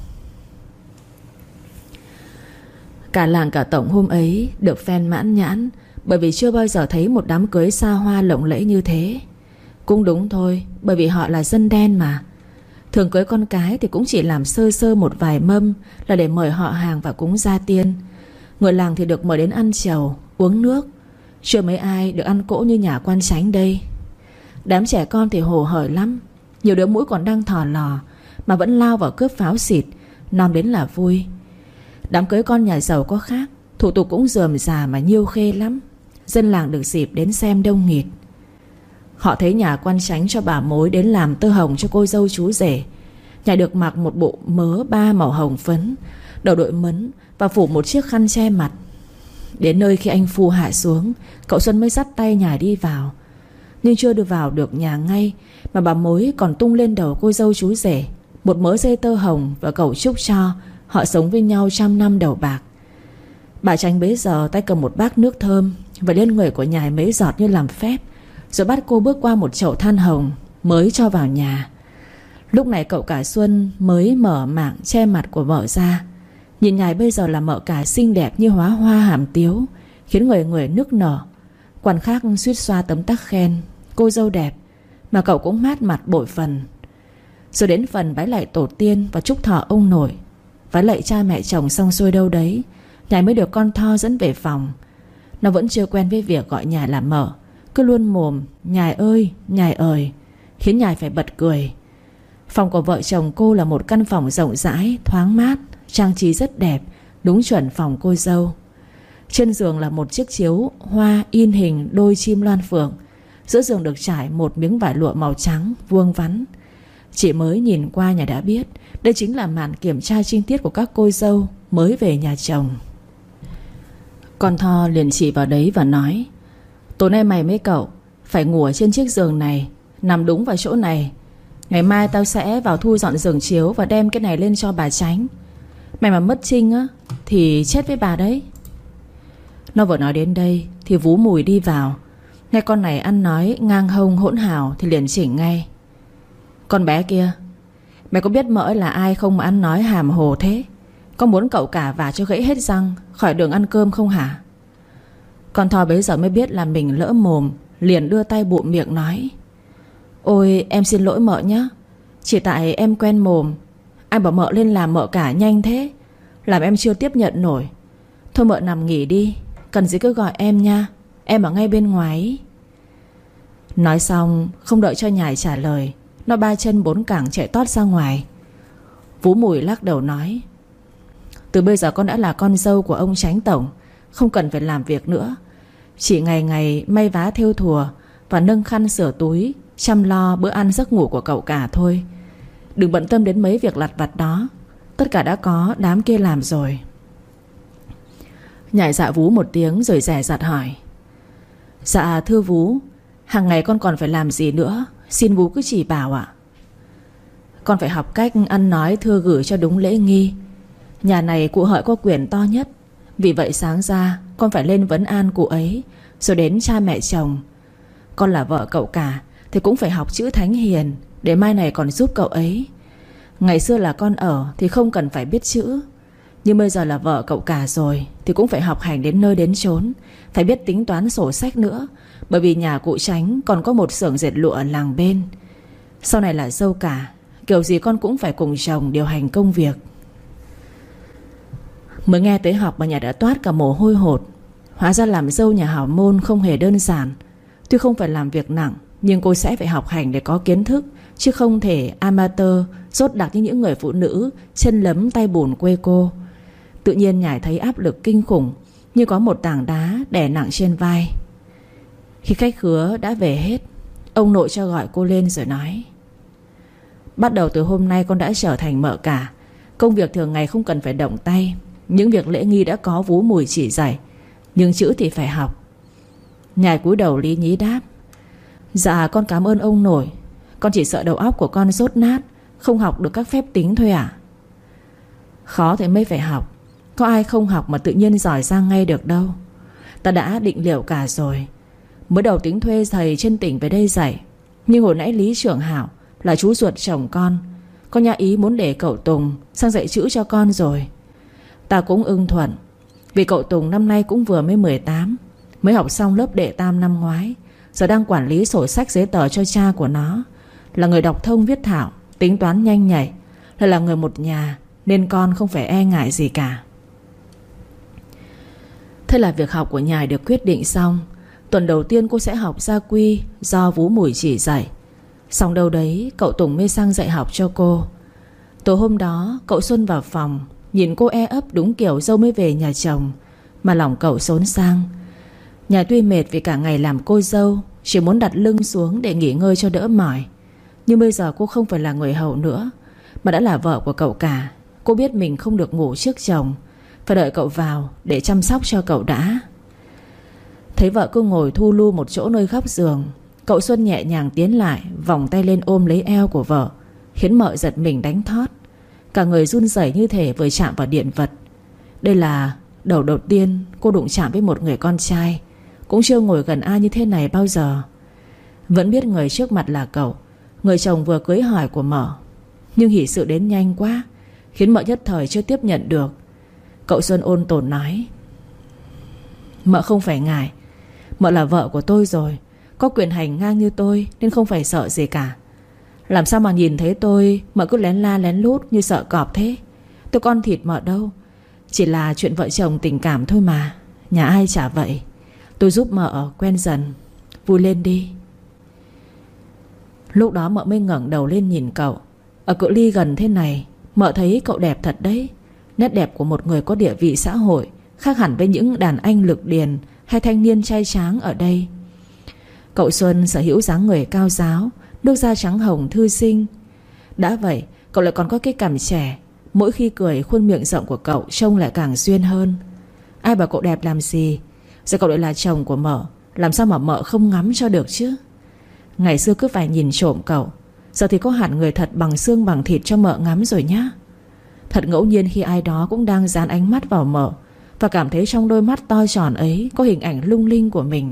Cả làng cả tổng hôm ấy được phen mãn nhãn, bởi vì chưa bao giờ thấy một đám cưới xa hoa lộng lẫy như thế. Cũng đúng thôi, bởi vì họ là dân đen mà. Thường cưới con cái thì cũng chỉ làm sơ sơ một vài mâm, là để mời họ hàng và cúng gia tiên. Người làng thì được mời đến ăn chầu, uống nước. Chưa mấy ai được ăn cỗ như nhà quan Chánh đây. Đám trẻ con thì hồ hởi lắm. Nhiều đứa mũi còn đang thò lò mà vẫn lao vào cướp pháo xịt, nom đến là vui. Đám cưới con nhà giàu có khác, thủ tục cũng rườm rà mà nhiêu khê lắm. Dân làng được dịp đến xem đông nghịt. Họ thấy nhà quan Chánh cho bà mối đến làm tơ hồng cho cô dâu chú rể. Nhà được mặc một bộ mớ ba màu hồng phấn, đầu đội mấn và phủ một chiếc khăn che mặt. Đến nơi khi anh Phu hạ xuống, cậu Xuân mới dắt tay nhà đi vào. Nhưng chưa được vào được nhà ngay mà bà mối còn tung lên đầu cô dâu chú rể một mớ dây tơ hồng và cầu chúc cho họ sống với nhau trăm năm đầu bạc. Bà Chánh bấy giờ tay cầm một bát nước thơm và lên người của nhài mấy giọt như làm phép, rồi bắt cô bước qua một chậu than hồng mới cho vào nhà. Lúc này cậu Cả Xuân mới mở mảng che mặt của vợ ra. Nhìn nhài bây giờ là mợ cả xinh đẹp như hóa hoa hàm tiếu, khiến người người nức nở. Quan khác suýt xoa tấm tắc khen cô dâu đẹp, mà cậu cũng mát mặt bội phần. Rồi đến phần bái lại tổ tiên và chúc thọ ông nội. vái lạy cha mẹ chồng xong xuôi đâu đấy, Nhài mới được con Tho dẫn về phòng. Nó vẫn chưa quen với việc gọi Nhài là mợ, cứ luôn mồm Nhài ơi, Nhài ơi, khiến Nhài phải bật cười. Phòng của vợ chồng cô là một căn phòng rộng rãi, thoáng mát, trang trí rất đẹp, đúng chuẩn phòng cô dâu. Trên giường là một chiếc chiếu hoa in hình đôi chim loan phượng. Giữa giường được trải một miếng vải lụa màu trắng vuông vắn. Chỉ mới nhìn qua Nhài đã biết đây chính là màn kiểm tra chi tiết của các cô dâu mới về nhà chồng. Con Tho liền chỉ vào đấy và nói: tối nay mày với cậu phải ngủ ở trên chiếc giường này, nằm đúng vào chỗ này. Ngày mai tao sẽ vào thu dọn giường chiếu và đem cái này lên cho bà Chánh. Mày mà mất Trinh á thì chết với bà đấy. Nó vừa nói đến đây thì Vú Mùi đi vào. Nghe con này ăn nói ngang hông hỗn hào thì liền chỉnh ngay: con bé kia, mày có biết mợ ấy là ai không mà ăn nói hàm hồ thế? Có muốn cậu cả vả cho gãy hết răng khỏi đường ăn cơm không hả? Con Tho bấy giờ mới biết là mình lỡ mồm, liền đưa tay bụm miệng nói: ôi em xin lỗi mợ nhé, chỉ tại em quen mồm. Ai bảo mợ lên làm mợ cả nhanh thế, làm em chưa tiếp nhận nổi. Thôi mợ nằm nghỉ đi, cần gì cứ gọi em nha, em ở ngay bên ngoài. Nói xong không đợi cho Nhài trả lời, nó ba chân bốn cẳng chạy tót ra ngoài. Vú Mùi lắc đầu nói: từ bây giờ con đã là con dâu của ông Chánh tổng, không cần phải làm việc nữa. Chỉ ngày ngày may vá thêu thùa và nâng khăn sửa túi, chăm lo bữa ăn giấc ngủ của cậu cả thôi. Đừng bận tâm đến mấy việc lặt vặt đó, tất cả đã có đám kia làm rồi. Nhài dạ Vú một tiếng rồi dè dặt hỏi: dạ thưa Vú, hàng ngày con còn phải làm gì nữa, xin Vú cứ chỉ bảo ạ. Con phải học cách ăn nói thưa gửi cho đúng lễ nghi. Nhà này cụ Hợi có quyền to nhất, vì vậy sáng ra con phải lên vấn an cụ ấy, rồi đến cha mẹ chồng. Con là vợ cậu cả thì cũng phải học chữ thánh hiền, để mai này còn giúp cậu ấy. Ngày xưa là con ở thì không cần phải biết chữ, nhưng bây giờ là vợ cậu cả rồi thì cũng phải học hành đến nơi đến chốn, phải biết tính toán sổ sách nữa. Bởi vì nhà cụ Chánh còn có một xưởng dệt lụa ở làng bên. Sau này là dâu cả, kiểu gì con cũng phải cùng chồng điều hành công việc. Mới nghe tới học mà nhà đã toát cả mồ hôi hột. Hóa ra làm dâu nhà hảo môn không hề đơn giản. Tuy không phải làm việc nặng, nhưng cô sẽ phải học hành để có kiến thức, chứ không thể amateur dốt đặc như những người phụ nữ chân lấm tay bùn quê cô. Tự nhiên Nhài thấy áp lực kinh khủng, như có một tảng đá đè nặng trên vai. Khi khách khứa đã về hết, ông nội cho gọi cô lên rồi nói: bắt đầu từ hôm nay con đã trở thành mợ cả. Công việc thường ngày không cần phải động tay. Những việc lễ nghi đã có Vú Mùi chỉ dạy, nhưng chữ thì phải học. Nhài cúi đầu lý nhí đáp: dạ con cảm ơn ông nội. Con chỉ sợ đầu óc của con dốt nát, không học được các phép tính thôi ạ. Khó thì mới phải học, có ai không học mà tự nhiên giỏi giang ngay được đâu. Ta đã định liệu cả rồi. Mới đầu tính thuê thầy trên tỉnh về đây dạy, nhưng hồi nãy Lý Trưởng Hảo là chú ruột chồng con, có nhà ý muốn để cậu Tùng sang dạy chữ cho con rồi. Ta cũng ưng thuận, vì cậu Tùng năm nay cũng vừa mới mười tám, mới học xong lớp đệ tam năm ngoái, giờ đang quản lý sổ sách giấy tờ cho cha của nó. Là người đọc thông viết thạo, tính toán nhanh nhạy, lại là người một nhà, nên con không phải e ngại gì cả. Thế là việc học của Nhài được quyết định xong. Tuần đầu tiên cô sẽ học gia quy do Vú Mùi chỉ dạy. Xong đâu đấy cậu Tùng mới sang dạy học cho cô. Tối hôm đó cậu Xuân vào phòng, nhìn cô e ấp đúng kiểu dâu mới về nhà chồng, mà lòng cậu xốn sang. Nhài tuy mệt vì cả ngày làm cô dâu, chỉ muốn đặt lưng xuống để nghỉ ngơi cho đỡ mỏi. Nhưng bây giờ cô không phải là người hầu nữa, mà đã là vợ của cậu cả. Cô biết mình không được ngủ trước chồng, phải đợi cậu vào để chăm sóc cho cậu đã. Thấy vợ cứ ngồi thu lu một chỗ nơi góc giường, cậu Xuân nhẹ nhàng tiến lại, vòng tay lên ôm lấy eo của vợ, khiến mợ giật mình đánh thót. Cả người run rẩy như thể vừa chạm vào điện vật. Đây là đầu đầu tiên cô đụng chạm với một người con trai, cũng chưa ngồi gần ai như thế này bao giờ. Vẫn biết người trước mặt là cậu, người chồng vừa cưới hỏi của mợ, nhưng hỷ sự đến nhanh quá, khiến mợ nhất thời chưa tiếp nhận được. Cậu Xuân ôn tồn nói: mợ không phải ngại, mợ là vợ của tôi rồi, có quyền hành ngang như tôi, nên không phải sợ gì cả. Làm sao mà nhìn thấy tôi mợ cứ lén la lén lút như sợ cọp thế? Tôi con thịt mợ đâu. Chỉ là chuyện vợ chồng tình cảm thôi mà. Nhà ai chả vậy. Tôi giúp mợ quen dần. Vui lên đi. Lúc đó mợ mới ngẩng đầu lên nhìn cậu. Ở cự ly gần thế này, mợ thấy cậu đẹp thật đấy. Nét đẹp của một người có địa vị xã hội, khác hẳn với những đàn anh lực điền hay thanh niên trai tráng ở đây. Cậu Xuân sở hữu dáng người cao ráo, nước da trắng hồng thư sinh. Đã vậy cậu lại còn có cái cằm trẻ. Mỗi khi cười khuôn miệng rộng của cậu trông lại càng duyên hơn. Ai bảo cậu đẹp làm gì. Giờ cậu lại là chồng của mợ, làm sao mà mợ không ngắm cho được chứ. Ngày xưa cứ phải nhìn trộm cậu, giờ thì có hẳn người thật bằng xương bằng thịt cho mợ ngắm rồi nhá. Thật ngẫu nhiên khi ai đó cũng đang dán ánh mắt vào mợ, và cảm thấy trong đôi mắt to tròn ấy có hình ảnh lung linh của mình.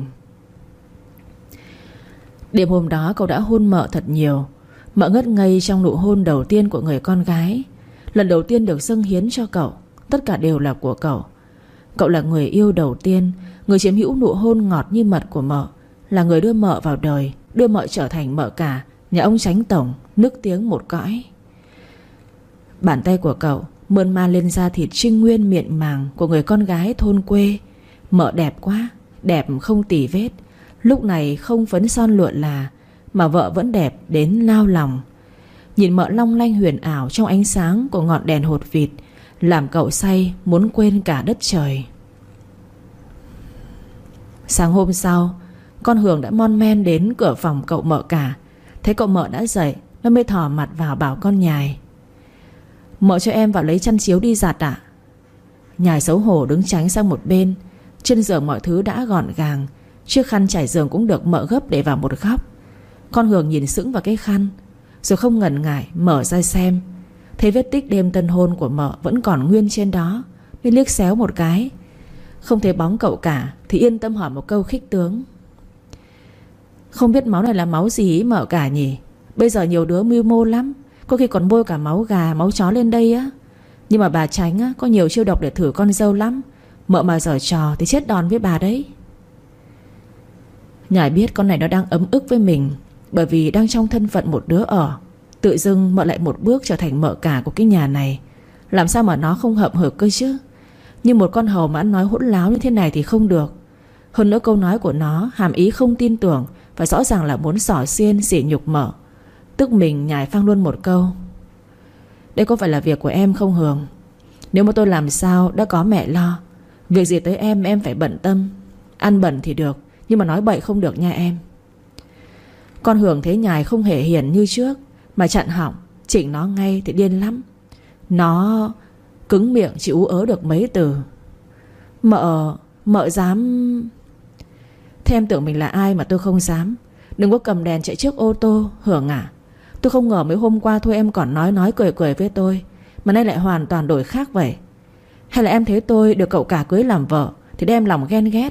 Đêm hôm đó cậu đã hôn mợ thật nhiều. Mợ ngất ngây trong nụ hôn đầu tiên của người con gái. Lần đầu tiên được dâng hiến cho cậu. Tất cả đều là của cậu. Cậu là người yêu đầu tiên, người chiếm hữu nụ hôn ngọt như mật của mợ, là người đưa mợ vào đời, đưa mợ trở thành mợ cả nhà ông Chánh Tổng, nức tiếng một cõi. Bàn tay của cậu mơn man lên da thịt trinh nguyên miện màng của người con gái thôn quê. Mợ đẹp quá, đẹp không tì vết. Lúc này không phấn son lụa là, mà vợ vẫn đẹp đến nao lòng. Nhìn mợ long lanh huyền ảo trong ánh sáng của ngọn đèn hột vịt, làm cậu say muốn quên cả đất trời. Sáng hôm sau, con Hường đã mon men đến cửa phòng cậu mợ cả. Thấy cậu mợ đã dậy, nó mới thò mặt vào bảo con Nhài: "Mợ cho em vào lấy chăn chiếu đi giặt ạ." Nhài xấu hổ đứng tránh sang một bên. Trên giường mọi thứ đã gọn gàng, chiếc khăn trải giường cũng được mợ gấp để vào một góc. Con Hường nhìn sững vào cái khăn, rồi không ngần ngại mở ra xem. Thấy vết tích đêm tân hôn của mợ vẫn còn nguyên trên đó, mới liếc xéo một cái. Không thấy bóng cậu cả thì yên tâm hỏi một câu khích tướng: "Không biết máu này là máu gì ý mợ cả nhỉ? Bây giờ nhiều đứa mưu mô lắm, có khi còn bôi cả máu gà, máu chó lên đây á. Nhưng mà bà Tránh á, có nhiều chiêu độc để thử con dâu lắm. Mợ mà giở trò thì chết đòn với bà đấy." Nhài biết con này nó đang ấm ức với mình, bởi vì đang trong thân phận một đứa ở. Tự dưng mợ lại một bước trở thành mợ cả của cái nhà này, làm sao mà nó không hậm hực cơ chứ. Nhưng một con hầu mà ăn nói hỗn láo như thế này thì không được. Hơn nữa câu nói của nó hàm ý không tin tưởng, và rõ ràng là muốn xỏ xiên sỉ nhục mợ. Tức mình Nhài phang luôn một câu: "Đây có phải là việc của em không Hường? Nếu mà tôi làm sao đã có mẹ lo. Việc gì tới em em phải bận tâm. Ăn bẩn thì được, nhưng mà nói bậy không được nha em." Con Hường thấy Nhài không hề hiền như trước, mà chặn họng, chỉnh nó ngay thì điên lắm. Nó cứng miệng chỉ ú ớ được mấy từ: "Mợ, mợ dám..." "Thế em tưởng mình là ai mà tôi không dám. Đừng có cầm đèn chạy trước ô tô Hường à. Tôi không ngờ mấy hôm qua thôi em còn nói nói cười cười với tôi, mà nay lại hoàn toàn đổi khác vậy. Hay là em thấy tôi được cậu cả cưới làm vợ thì đem lòng ghen ghét?"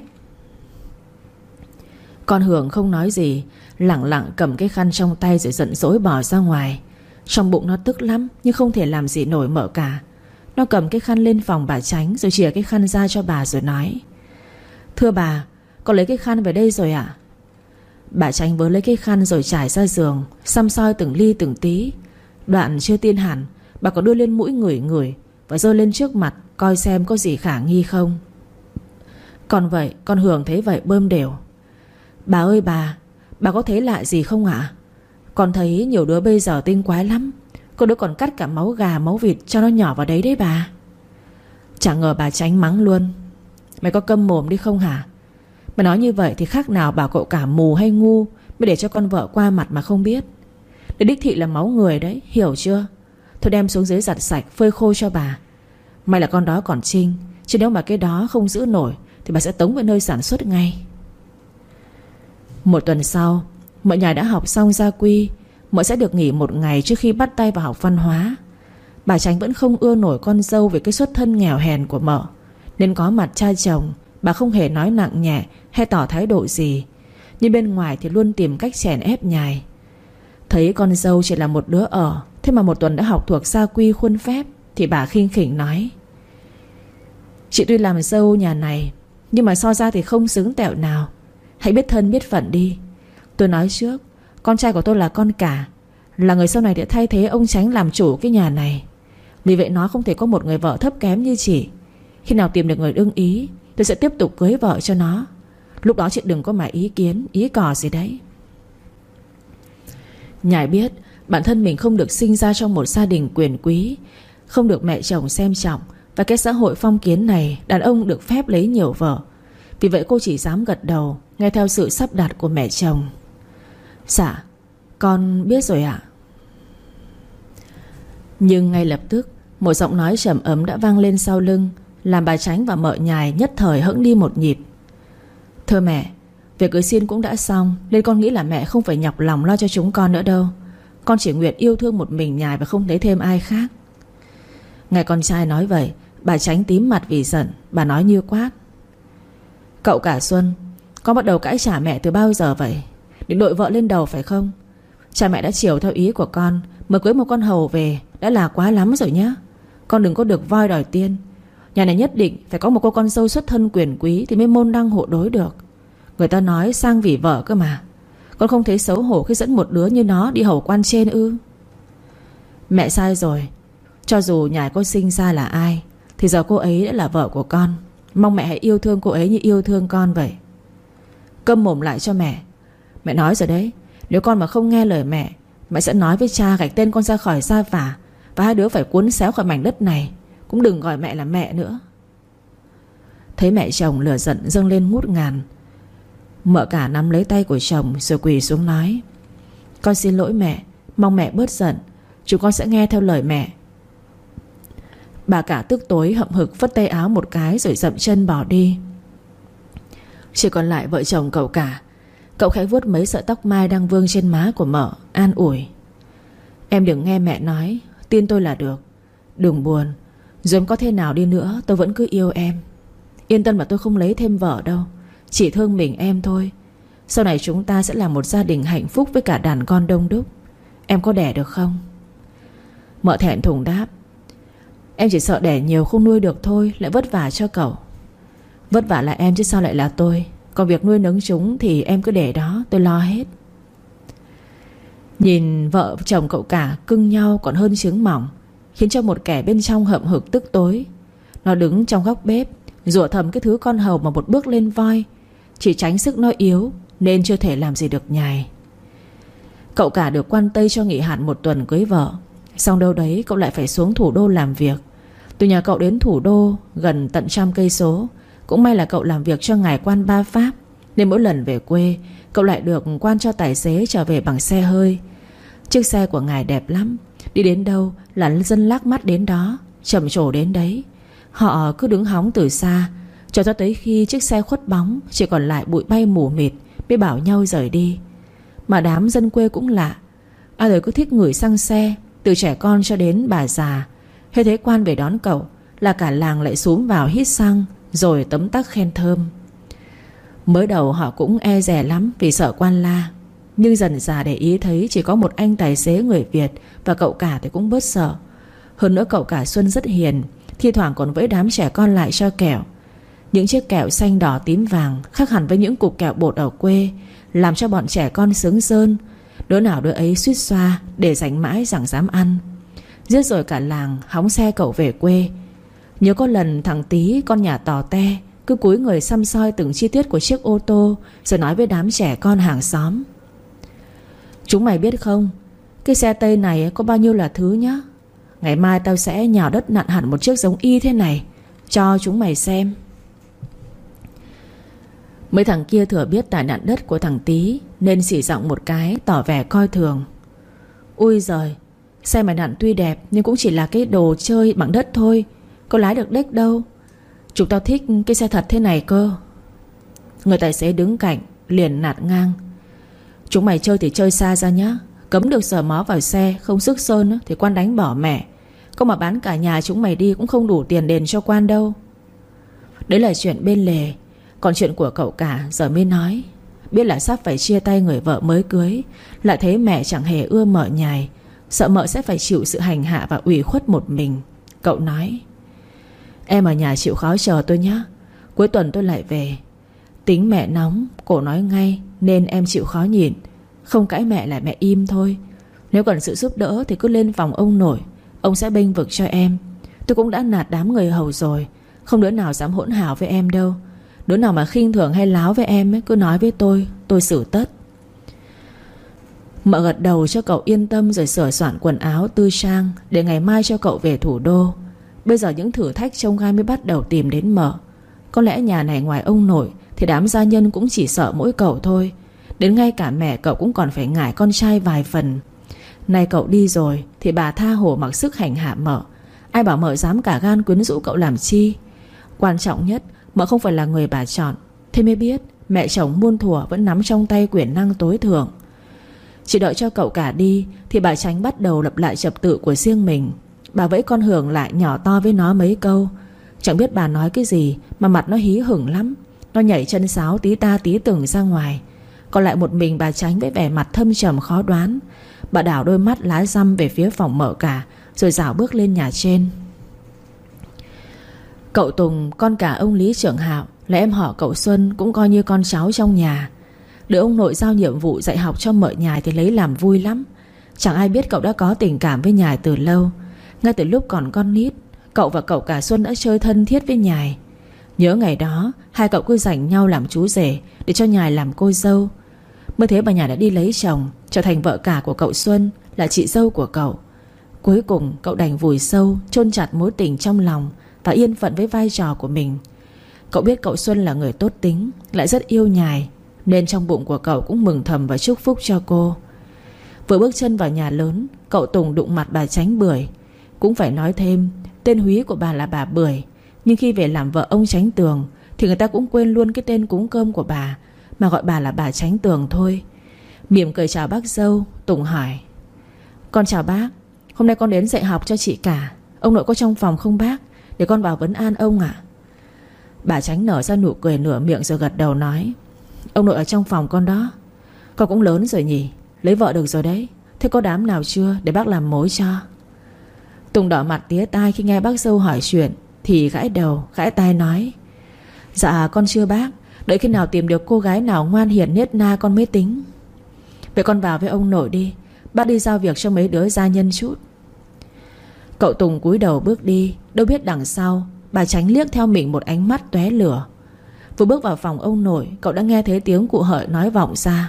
Con Hường không nói gì, lẳng lặng cầm cái khăn trong tay rồi giận dỗi bỏ ra ngoài. Trong bụng nó tức lắm, nhưng không thể làm gì nổi mợ cả. Nó cầm cái khăn lên phòng bà Tránh, rồi chìa cái khăn ra cho bà rồi nói: "Thưa bà, con lấy cái khăn về đây rồi ạ." Bà Tránh vớ lấy cái khăn rồi trải ra giường, xăm soi từng ly từng tí. Đoạn chưa tiên hẳn, bà có đưa lên mũi ngửi ngửi, và giơ lên trước mặt coi xem có gì khả nghi không. Còn vậy con Hường thấy vậy bơm đều: "Bà ơi bà, bà có thấy lạ gì không ạ? Con thấy nhiều đứa bây giờ tinh quái lắm. Có đứa còn cắt cả máu gà máu vịt cho nó nhỏ vào đấy đấy bà." Chẳng ngờ bà Tránh mắng luôn: "Mày có câm mồm đi không hả? Mày nói như vậy thì khác nào bảo cậu cả mù hay ngu mới để cho con vợ qua mặt mà không biết. Để đích thị là máu người đấy, hiểu chưa? Thôi đem xuống dưới giặt sạch phơi khô cho bà. May là con đó còn trinh, chứ nếu mà cái đó không giữ nổi thì bà sẽ tống về nơi sản xuất ngay." Một tuần sau, mợ Nhài đã học xong gia quy. Mợ sẽ được nghỉ một ngày trước khi bắt tay vào học văn hóa. Bà Tránh vẫn không ưa nổi con dâu về cái xuất thân nghèo hèn của mợ, nên có mặt cha chồng, bà không hề nói nặng nhẹ hay tỏ thái độ gì, nhưng bên ngoài thì luôn tìm cách chèn ép Nhài. Thấy con dâu chỉ là một đứa ở, thế mà một tuần đã học thuộc gia quy khuôn phép, thì bà khinh khỉnh nói: "Chị tuy làm dâu nhà này, nhưng mà so ra thì không xứng tẹo nào. Hãy biết thân biết phận đi. Tôi nói trước, con trai của tôi là con cả, là người sau này để thay thế ông Chánh làm chủ cái nhà này. Vì vậy nó không thể có một người vợ thấp kém như chị. Khi nào tìm được người ưng ý, tôi sẽ tiếp tục cưới vợ cho nó. Lúc đó chị đừng có mà ý kiến, ý cò gì đấy. Nhài biết bản thân mình không được sinh ra trong một gia đình quyền quý, không được mẹ chồng xem trọng, và cái xã hội phong kiến này đàn ông được phép lấy nhiều vợ. Vì vậy cô chỉ dám gật đầu, nghe theo sự sắp đặt của mẹ chồng. Dạ, con biết rồi ạ. Nhưng ngay lập tức một giọng nói trầm ấm đã vang lên sau lưng, làm bà Chánh và mợ Nhài nhất thời hững đi một nhịp. Thưa mẹ, việc cưới xin cũng đã xong, nên con nghĩ là mẹ không phải nhọc lòng lo cho chúng con nữa đâu. Con chỉ nguyện yêu thương một mình Nhài và không thấy thêm ai khác. Nghe con trai nói vậy, bà Chánh tím mặt vì giận. Bà nói như quát: Cậu cả Xuân, con bắt đầu cãi trả mẹ từ bao giờ vậy? Định đội vợ lên đầu phải không? Cha mẹ đã chiều theo ý của con, mà cưới một con hầu về đã là quá lắm rồi nhá. Con đừng có được voi đòi tiên. Nhà này nhất định phải có một cô con dâu xuất thân quyền quý thì mới môn đăng hộ đối được. Người ta nói sang vì vợ cơ mà. Con không thấy xấu hổ khi dẫn một đứa như nó đi hầu quan trên ư? Mẹ sai rồi. Cho dù Nhài cô sinh ra là ai thì giờ cô ấy đã là vợ của con. Mong mẹ hãy yêu thương cô ấy như yêu thương con vậy. Câm mồm lại cho mẹ. Mẹ nói rồi đấy, nếu con mà không nghe lời mẹ, mẹ sẽ nói với cha gạch tên con ra khỏi gia phả, và hai đứa phải cuốn xéo khỏi mảnh đất này. Cũng đừng gọi mẹ là mẹ nữa. Thấy mẹ chồng lửa giận dâng lên ngút ngàn, mợ cả nắm lấy tay của chồng rồi quỳ xuống nói: Con xin lỗi mẹ, mong mẹ bớt giận. Chúng con sẽ nghe theo lời mẹ. Bà cả tức tối hậm hực phất tay áo một cái rồi dậm chân bỏ đi. Chỉ còn lại vợ chồng cậu cả. Cậu khẽ vuốt mấy sợi tóc mai đang vương trên má của mợ, an ủi: Em đừng nghe mẹ nói, tin tôi là được. Đừng buồn, dù em có thế nào đi nữa tôi vẫn cứ yêu em. Yên tâm mà tôi không lấy thêm vợ đâu, chỉ thương mình em thôi. Sau này chúng ta sẽ là một gia đình hạnh phúc với cả đàn con đông đúc. Em có đẻ được không? Mợ thẹn thùng đáp: Em chỉ sợ đẻ nhiều không nuôi được thôi, lại vất vả cho cậu. Vất vả là em chứ sao lại là tôi. Còn việc nuôi nấng chúng thì em cứ để đó, tôi lo hết. Nhìn vợ chồng cậu cả cưng nhau còn hơn trứng mỏng, khiến cho một kẻ bên trong hậm hực tức tối. Nó đứng trong góc bếp rủa thầm cái thứ con hầu mà một bước lên voi. Chỉ tránh sức nó yếu nên chưa thể làm gì được Nhài. Cậu cả được quan Tây cho nghỉ hạn một tuần cưới vợ. Xong đâu đấy cậu lại phải xuống thủ đô làm việc. Từ nhà cậu đến thủ đô gần tận trăm cây số. Cũng may là cậu làm việc cho ngài quan ba Pháp, nên mỗi lần về quê cậu lại được quan cho tài xế trở về bằng xe hơi. Chiếc xe của ngài đẹp lắm, đi đến đâu là dân lác mắt đến đó, trầm trồ đến đấy. Họ cứ đứng hóng từ xa cho cho tới khi chiếc xe khuất bóng, chỉ còn lại bụi bay mù mịt, mới bảo nhau rời đi. Mà đám dân quê cũng lạ, ai đời cứ thích ngửi xăng xe, từ trẻ con cho đến bà già. Hết thấy quan về đón cậu là cả làng lại xúm vào hít xăng, rồi tấm tắc khen thơm. Mới đầu họ cũng e dè lắm vì sợ quan la, nhưng dần dà để ý thấy chỉ có một anh tài xế người Việt và cậu cả thì cũng bớt sợ. Hơn nữa cậu cả Xuân rất hiền, thi thoảng còn vẫy đám trẻ con lại cho kẹo. Những chiếc kẹo xanh đỏ tím vàng khác hẳn với những cục kẹo bột ở quê, làm cho bọn trẻ con sướng rơn. Đứa nào đứa ấy suýt xoa để dành mãi chẳng dám ăn. Giết rồi cả làng hóng xe cậu về quê. Nhớ có lần thằng Tí con nhà tò te cứ cúi người săm soi từng chi tiết của chiếc ô tô, rồi nói với đám trẻ con hàng xóm: Chúng mày biết không, cái xe Tây này có bao nhiêu là thứ nhá. Ngày mai tao sẽ nhào đất nặn hẳn một chiếc giống y thế này cho chúng mày xem. Mấy thằng kia thừa biết tài nặn đất của thằng Tí nên xỉ giọng một cái, tỏ vẻ coi thường: Ui giời, xe mày nặn tuy đẹp nhưng cũng chỉ là cái đồ chơi bằng đất thôi, có lái được đếch đâu. Chúng tao thích cái xe thật thế này cơ. Người tài xế đứng cạnh liền nạt ngang: Chúng mày chơi thì chơi xa ra nhá, cấm được sờ mó vào xe. Không sức sơn thì quan đánh bỏ mẹ. Có mà bán cả nhà chúng mày đi cũng không đủ tiền đền cho quan đâu. Đấy là chuyện bên lề. Còn chuyện của cậu cả giờ mới nói. Biết là sắp phải chia tay người vợ mới cưới, lại thấy mẹ chẳng hề ưa mợ Nhài, sợ mợ sẽ phải chịu sự hành hạ và ủy khuất một mình. Cậu nói: Em ở nhà chịu khó chờ tôi nhé, cuối tuần tôi lại về. Tính mẹ nóng, cổ nói ngay, nên em chịu khó nhịn. Không cãi mẹ là mẹ im thôi. Nếu cần sự giúp đỡ thì cứ lên phòng ông nội, Ông sẽ bênh vực cho em. Tôi cũng đã nạt đám người hầu rồi, không đứa nào dám hỗn hào với em đâu. Đứa nào mà khinh thường hay láo với em ấy, cứ nói với tôi, tôi xử tất. Mợ gật đầu cho cậu yên tâm, rồi sửa soạn quần áo tư trang để ngày mai cho cậu về thủ đô. Bây giờ những thử thách trông gai mới bắt đầu tìm đến mợ. Có lẽ nhà này ngoài ông nội thì đám gia nhân cũng chỉ sợ mỗi cậu thôi. Đến ngay cả mẹ cậu cũng còn phải ngại con trai vài phần. Nay cậu đi rồi thì bà tha hồ mặc sức hành hạ mợ. Ai bảo mợ dám cả gan quyến rũ cậu làm chi. Quan trọng nhất, mợ không phải là người bà chọn. Thế mới biết mẹ chồng muôn thuở vẫn nắm trong tay quyền năng tối thượng. Chỉ đợi cho cậu cả đi thì bà Tránh bắt đầu lập lại trật tự của riêng mình. Bà vẫy con Hường lại, nhỏ to với nó mấy câu. Chẳng biết bà nói cái gì mà mặt nó hí hửng lắm. Nó nhảy chân sáo tí ta tí từng ra ngoài. Còn lại một mình bà Tránh với vẻ mặt thâm trầm khó đoán. Bà đảo đôi mắt lá răm về phía phòng mợ cả, rồi dạo bước lên nhà trên. Cậu Tùng, con cả ông Lý Trưởng Hạo, là em họ cậu Xuân, cũng coi như con cháu trong nhà. Được ông nội giao nhiệm vụ dạy học cho mợ Nhài thì lấy làm vui lắm. Chẳng ai biết cậu đã có tình cảm với Nhài từ lâu. Ngay từ lúc còn con nít, cậu và cậu cả Xuân đã chơi thân thiết với Nhài. Nhớ ngày đó hai cậu cứ giành nhau làm chú rể để cho Nhài làm cô dâu. Mới thế bà Nhài đã đi lấy chồng, trở thành vợ cả của cậu Xuân, là chị dâu của cậu. Cuối cùng cậu đành vùi sâu, chôn chặt mối tình trong lòng và yên phận với vai trò của mình. Cậu biết cậu Xuân là người tốt tính, lại rất yêu Nhài, nên trong bụng của cậu cũng mừng thầm và chúc phúc cho cô. Vừa bước chân vào nhà lớn, cậu Tùng đụng mặt bà Tránh Bưởi. Cũng phải nói thêm, tên húy của bà là bà Bưởi, nhưng khi về làm vợ ông Tránh Tường thì người ta cũng quên luôn cái tên cúng cơm của bà, mà gọi bà là bà Tránh Tường thôi. Mỉm cười chào bác dâu, Tùng hỏi: Con chào bác, hôm nay con đến dạy học cho chị cả. Ông nội có trong phòng không bác? Để con vào vấn an ông ạ. Bà Tránh nở ra nụ cười nửa miệng rồi gật đầu nói: Ông nội ở trong phòng con đó. Con cũng lớn rồi nhỉ, lấy vợ được rồi đấy. Thế có đám nào chưa để bác làm mối cho? Tùng đỏ mặt tía tai khi nghe bác dâu hỏi chuyện, thì gãi đầu gãi tai nói: Dạ con chưa bác. Đợi khi nào tìm được cô gái nào ngoan hiền nết na con mới tính. Vậy con vào với ông nội đi, bác đi giao việc cho mấy đứa gia nhân chút. Cậu Tùng cúi đầu bước đi. Đâu biết đằng sau bà Tránh liếc theo mình một ánh mắt tóe lửa. Vừa bước vào phòng ông nội, cậu đã nghe thấy tiếng cụ Hợi nói vọng ra: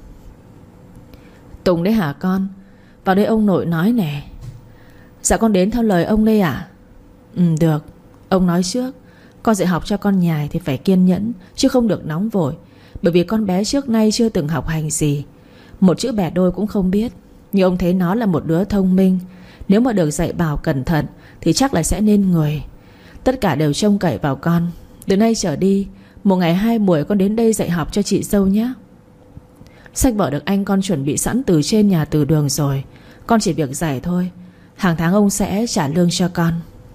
Tùng đấy hả con? Vào đây ông nội nói nè. Dạ con đến theo lời ông đây ạ. Ừ được, ông nói trước. Con dạy học cho con Nhài thì phải kiên nhẫn, chứ không được nóng vội. Bởi vì con bé trước nay chưa từng học hành gì, một chữ bẻ đôi cũng không biết. Nhưng ông thấy nó là một đứa thông minh. Nếu mà được dạy bảo cẩn thận thì chắc là sẽ nên người. Tất cả đều trông cậy vào con. Từ nay trở đi, một ngày hai buổi con đến đây dạy học cho chị dâu nhé. Sách vở được anh con chuẩn bị sẵn từ trên nhà từ đường rồi. Con chỉ việc dạy thôi. Hàng tháng ông sẽ trả lương cho con.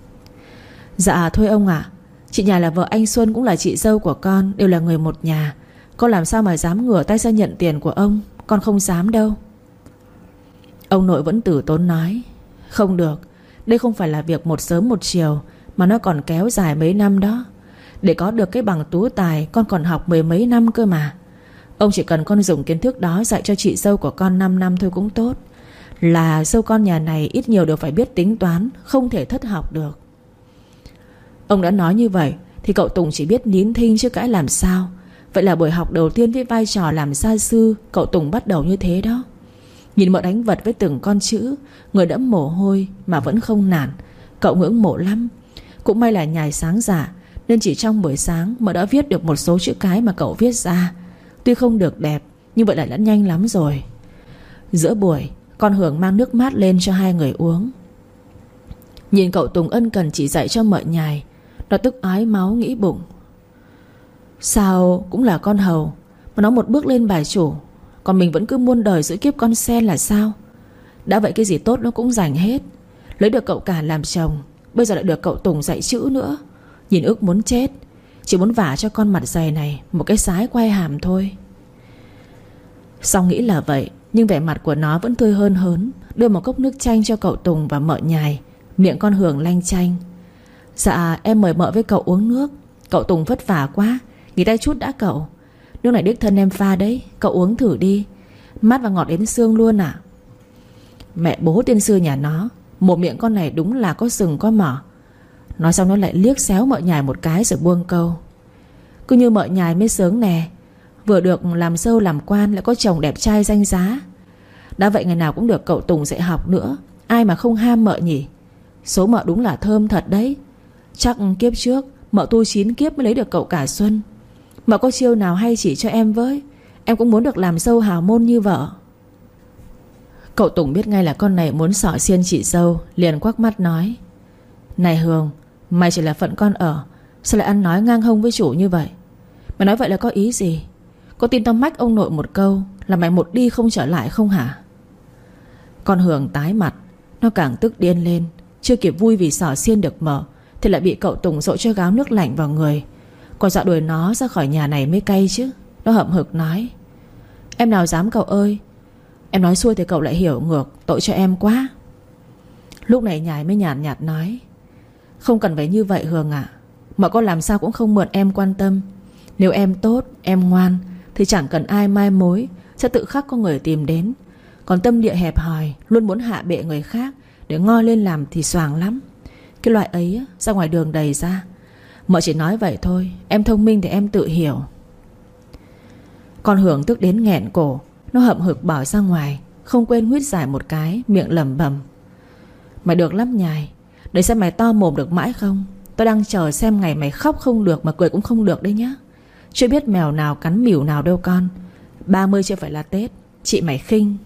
Dạ thôi ông ạ. Chị Nhài là vợ anh Xuân, cũng là chị dâu của con, đều là người một nhà. Con làm sao mà dám ngửa tay ra nhận tiền của ông. Con không dám đâu. Ông nội vẫn từ tốn nói: Không được, đây không phải là việc một sớm một chiều, mà nó còn kéo dài mấy năm đó. Để có được cái bằng tú tài, con còn học mười mấy năm cơ mà. Ông chỉ cần con dùng kiến thức đó dạy cho chị dâu của con năm năm thôi cũng tốt. Là dâu con nhà này ít nhiều đều phải biết tính toán, không thể thất học được. Ông đã nói như vậy thì cậu Tùng chỉ biết nín thinh chứ cãi làm sao. Vậy là buổi học đầu tiên với vai trò làm gia sư, cậu Tùng bắt đầu như thế đó. Nhìn mợ đánh vật với từng con chữ, người đẫm mồ hôi mà vẫn không nản. Cậu ngưỡng mộ lắm. Cũng may là Nhài sáng dạ, nên chỉ trong buổi sáng mợ đã viết được một số chữ cái mà cậu viết ra. Tuy không được đẹp, nhưng vậy lại đã nhanh lắm rồi. Giữa buổi, con Hường mang nước mát lên cho hai người uống. Nhìn cậu Tùng ân cần chỉ dạy cho mợ Nhài, nó tức ái máu nghĩ bụng: Sao cũng là con hầu mà nó một bước lên bài chủ, còn mình vẫn cứ muôn đời giữ kiếp con sen là sao? Đã vậy cái gì tốt nó cũng giành hết. Lấy được cậu cả làm chồng, bây giờ lại được cậu Tùng dạy chữ nữa. Nhìn ước muốn chết. Chỉ muốn vả cho con mặt dày này một cái sái quay hàm thôi. Xong nghĩ là vậy, nhưng vẻ mặt của nó vẫn tươi hơn hớn. Đưa một cốc nước chanh cho cậu Tùng và mợ Nhài. Miệng con Hường lanh chanh: Dạ em mời mợ với cậu uống nước. Cậu Tùng vất vả quá, nghỉ tay chút đã cậu. Nước này đích thân em pha đấy, cậu uống thử đi. Mát và ngọt đến xương luôn à. Mẹ bố tiên sư nhà nó, Một miệng con này đúng là có sừng có mỏ. Nói xong nó lại liếc xéo Mợ Nhài một cái rồi buông câu: cứ như Mợ Nhài mới sướng nè, vừa được làm dâu làm quan, lại có chồng đẹp trai danh giá. Đã vậy ngày nào cũng được cậu Tùng dạy học nữa, ai mà không ham Mợ nhỉ. Số Mợ đúng là thơm thật đấy. Chắc kiếp trước Mợ tu chín kiếp mới lấy được cậu cả Xuân. Mợ có chiêu nào hay chỉ cho em với, em cũng muốn được làm dâu hào môn như vợ. Cậu Tùng biết ngay là con này muốn xỏ xiên chị dâu, liền quắc mắt nói: này Hương, mày chỉ là phận con ở, sao lại ăn nói ngang hông với chủ như vậy? Mày nói vậy là có ý gì? Có tin tao mách ông nội một câu là mày một đi không trở lại không hả? Con Hương tái mặt, nó càng tức điên lên. Chưa kịp vui vì xỏ xiên được mở thì lại bị cậu Tùng dội cho gáo nước lạnh vào người. Còn dọa đuổi nó ra khỏi nhà này mới cay chứ. Nó hậm hực nói: em nào dám cậu ơi. Em nói xuôi thì cậu lại hiểu ngược, tội cho em quá. Lúc này Nhài mới nhàn nhạt, nhạt nói: không cần phải như vậy Hương ạ. Mà con làm sao cũng không mượn em quan tâm. Nếu em tốt, em ngoan thì chẳng cần ai mai mối, sẽ tự khắc có người tìm đến. Còn tâm địa hẹp hòi, luôn muốn hạ bệ người khác để ngoi lên làm thì xoàng lắm. Cái loại ấy ra ngoài đường đầy ra. Mợ chỉ nói vậy thôi, em thông minh thì em tự hiểu. Con Hương tức đến nghẹn cổ. Nó hậm hực bỏ ra ngoài, không quên huýt dài một cái, miệng lẩm bẩm: mày được lắm Nhài, để xem mày to mồm được mãi không. Tao đang chờ xem ngày mày khóc không được mà cười cũng không được đấy nhá. Chưa biết mèo nào cắn mỉu nào đâu con. Ba mươi chưa phải là Tết, chị mày khinh.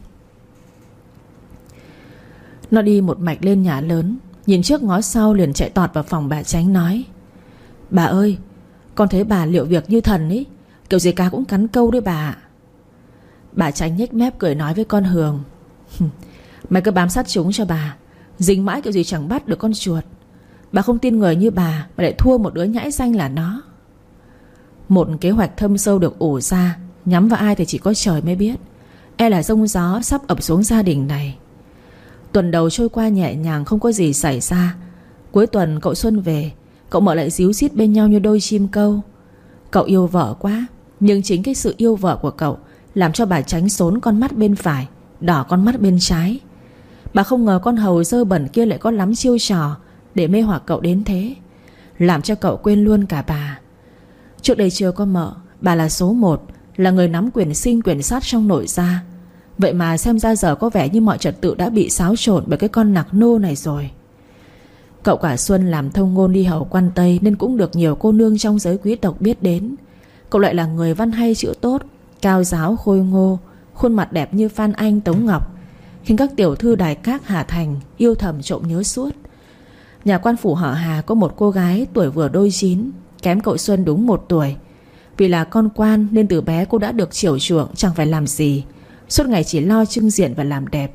Nó đi một mạch lên nhà lớn, nhìn trước ngó sau liền chạy tọt vào phòng bà Chánh nói: bà ơi, con thấy bà liệu việc như thần ấy, kiểu gì cá cũng cắn câu đấy bà ạ. Bà Chánh nhếch mép cười nói với con Hương: mày cứ bám sát chúng cho bà, dính mãi kiểu gì chẳng bắt được con chuột. Bà không tin người như bà mà lại thua một đứa nhãi danh là nó. Một kế hoạch thâm sâu được ủ ra, nhắm vào ai thì chỉ có trời mới biết. E là giông gió sắp ập xuống gia đình này. Tuần đầu trôi qua nhẹ nhàng, không có gì xảy ra. Cuối tuần cậu Xuân về, cậu Mợ lại díu dít bên nhau như đôi chim câu. Cậu yêu vợ quá, nhưng chính cái sự yêu vợ của cậu làm cho bà Chánh xốn con mắt bên phải, đỏ con mắt bên trái. Bà không ngờ con hầu dơ bẩn kia lại có lắm chiêu trò để mê hoặc cậu đến thế, làm cho cậu quên luôn cả bà. Trước đây chưa có Mợ, bà là số một, là người nắm quyền sinh quyền sát trong nội gia. Vậy mà xem ra giờ có vẻ như mọi trật tự đã bị xáo trộn bởi cái con nặc nô này rồi. Cậu cả Xuân làm thông ngôn đi hầu quan Tây, nên cũng được nhiều cô nương trong giới quý tộc biết đến. Cậu lại là người văn hay chữ tốt, cao giáo khôi ngô, khuôn mặt đẹp như Phan Anh Tống Ngọc, khiến các tiểu thư đài các Hà Thành yêu thầm trộm nhớ suốt. Nhà quan phủ họ Hà có một cô gái tuổi vừa đôi chín, kém cậu Xuân đúng một tuổi. Vì là con quan nên từ bé cô đã được chiều chuộng, chẳng phải làm gì, suốt ngày chỉ lo trưng diện và làm đẹp.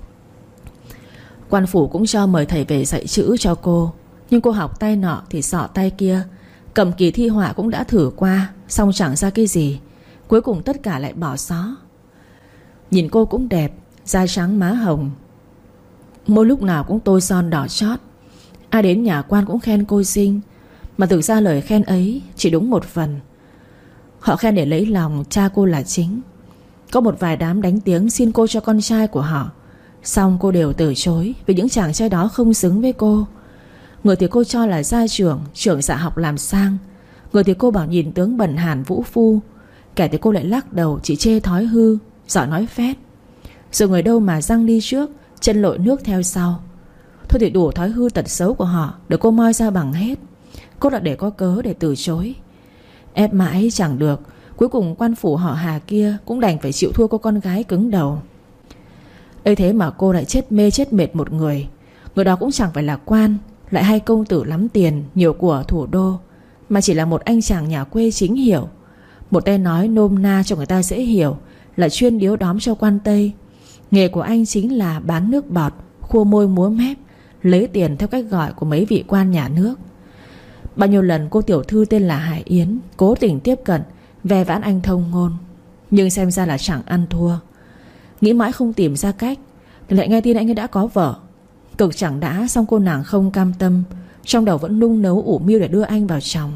Quan phủ cũng cho mời thầy về dạy chữ cho cô, nhưng cô học tay nọ thì sọ tay kia. Cầm kỳ thi họa cũng đã thử qua, xong chẳng ra cái gì. Cuối cùng tất cả lại bỏ xó. Nhìn cô cũng đẹp, da trắng má hồng, môi lúc nào cũng tô son đỏ chót. Ai đến nhà quan cũng khen cô xinh. Mà thực ra lời khen ấy chỉ đúng một phần. Họ khen để lấy lòng cha cô là chính. Có một vài đám đánh tiếng xin cô cho con trai của họ, xong cô đều từ chối vì những chàng trai đó không xứng với cô. Người thì cô cho là gia trưởng, trưởng dạ học làm sang. Người thì cô bảo nhìn tướng bần hàn vũ phu. Kẻ thì cô lại lắc đầu chỉ chê thói hư, giỏi nói phét. Rồi người đâu mà răng đi trước, chân lội nước theo sau. Thôi thì đủ thói hư tật xấu của họ để cô moi ra bằng hết. Cô đã để có cớ để từ chối. Ép mãi chẳng được, cuối cùng quan phủ họ Hà kia cũng đành phải chịu thua cô con gái cứng đầu. Ấy thế mà cô lại chết mê chết mệt một người. Người đó cũng chẳng phải là quan, lại hay công tử lắm tiền, nhiều của thủ đô, mà chỉ là một anh chàng nhà quê chính hiệu. Một tên nói nôm na cho người ta dễ hiểu là chuyên điếu đóm cho quan Tây. Nghề của anh chính là bán nước bọt, khua môi múa mép, lấy tiền theo cách gọi của mấy vị quan nhà nước. Bao nhiêu lần cô tiểu thư tên là Hải Yến cố tình tiếp cận, ve vãn anh thông ngôn, nhưng xem ra là chẳng ăn thua. Nghĩ mãi không tìm ra cách thì lại nghe tin anh ấy đã có vợ. Cực chẳng đã, xong cô nàng không cam tâm, trong đầu vẫn nung nấu ủ mưu để đưa anh vào chồng.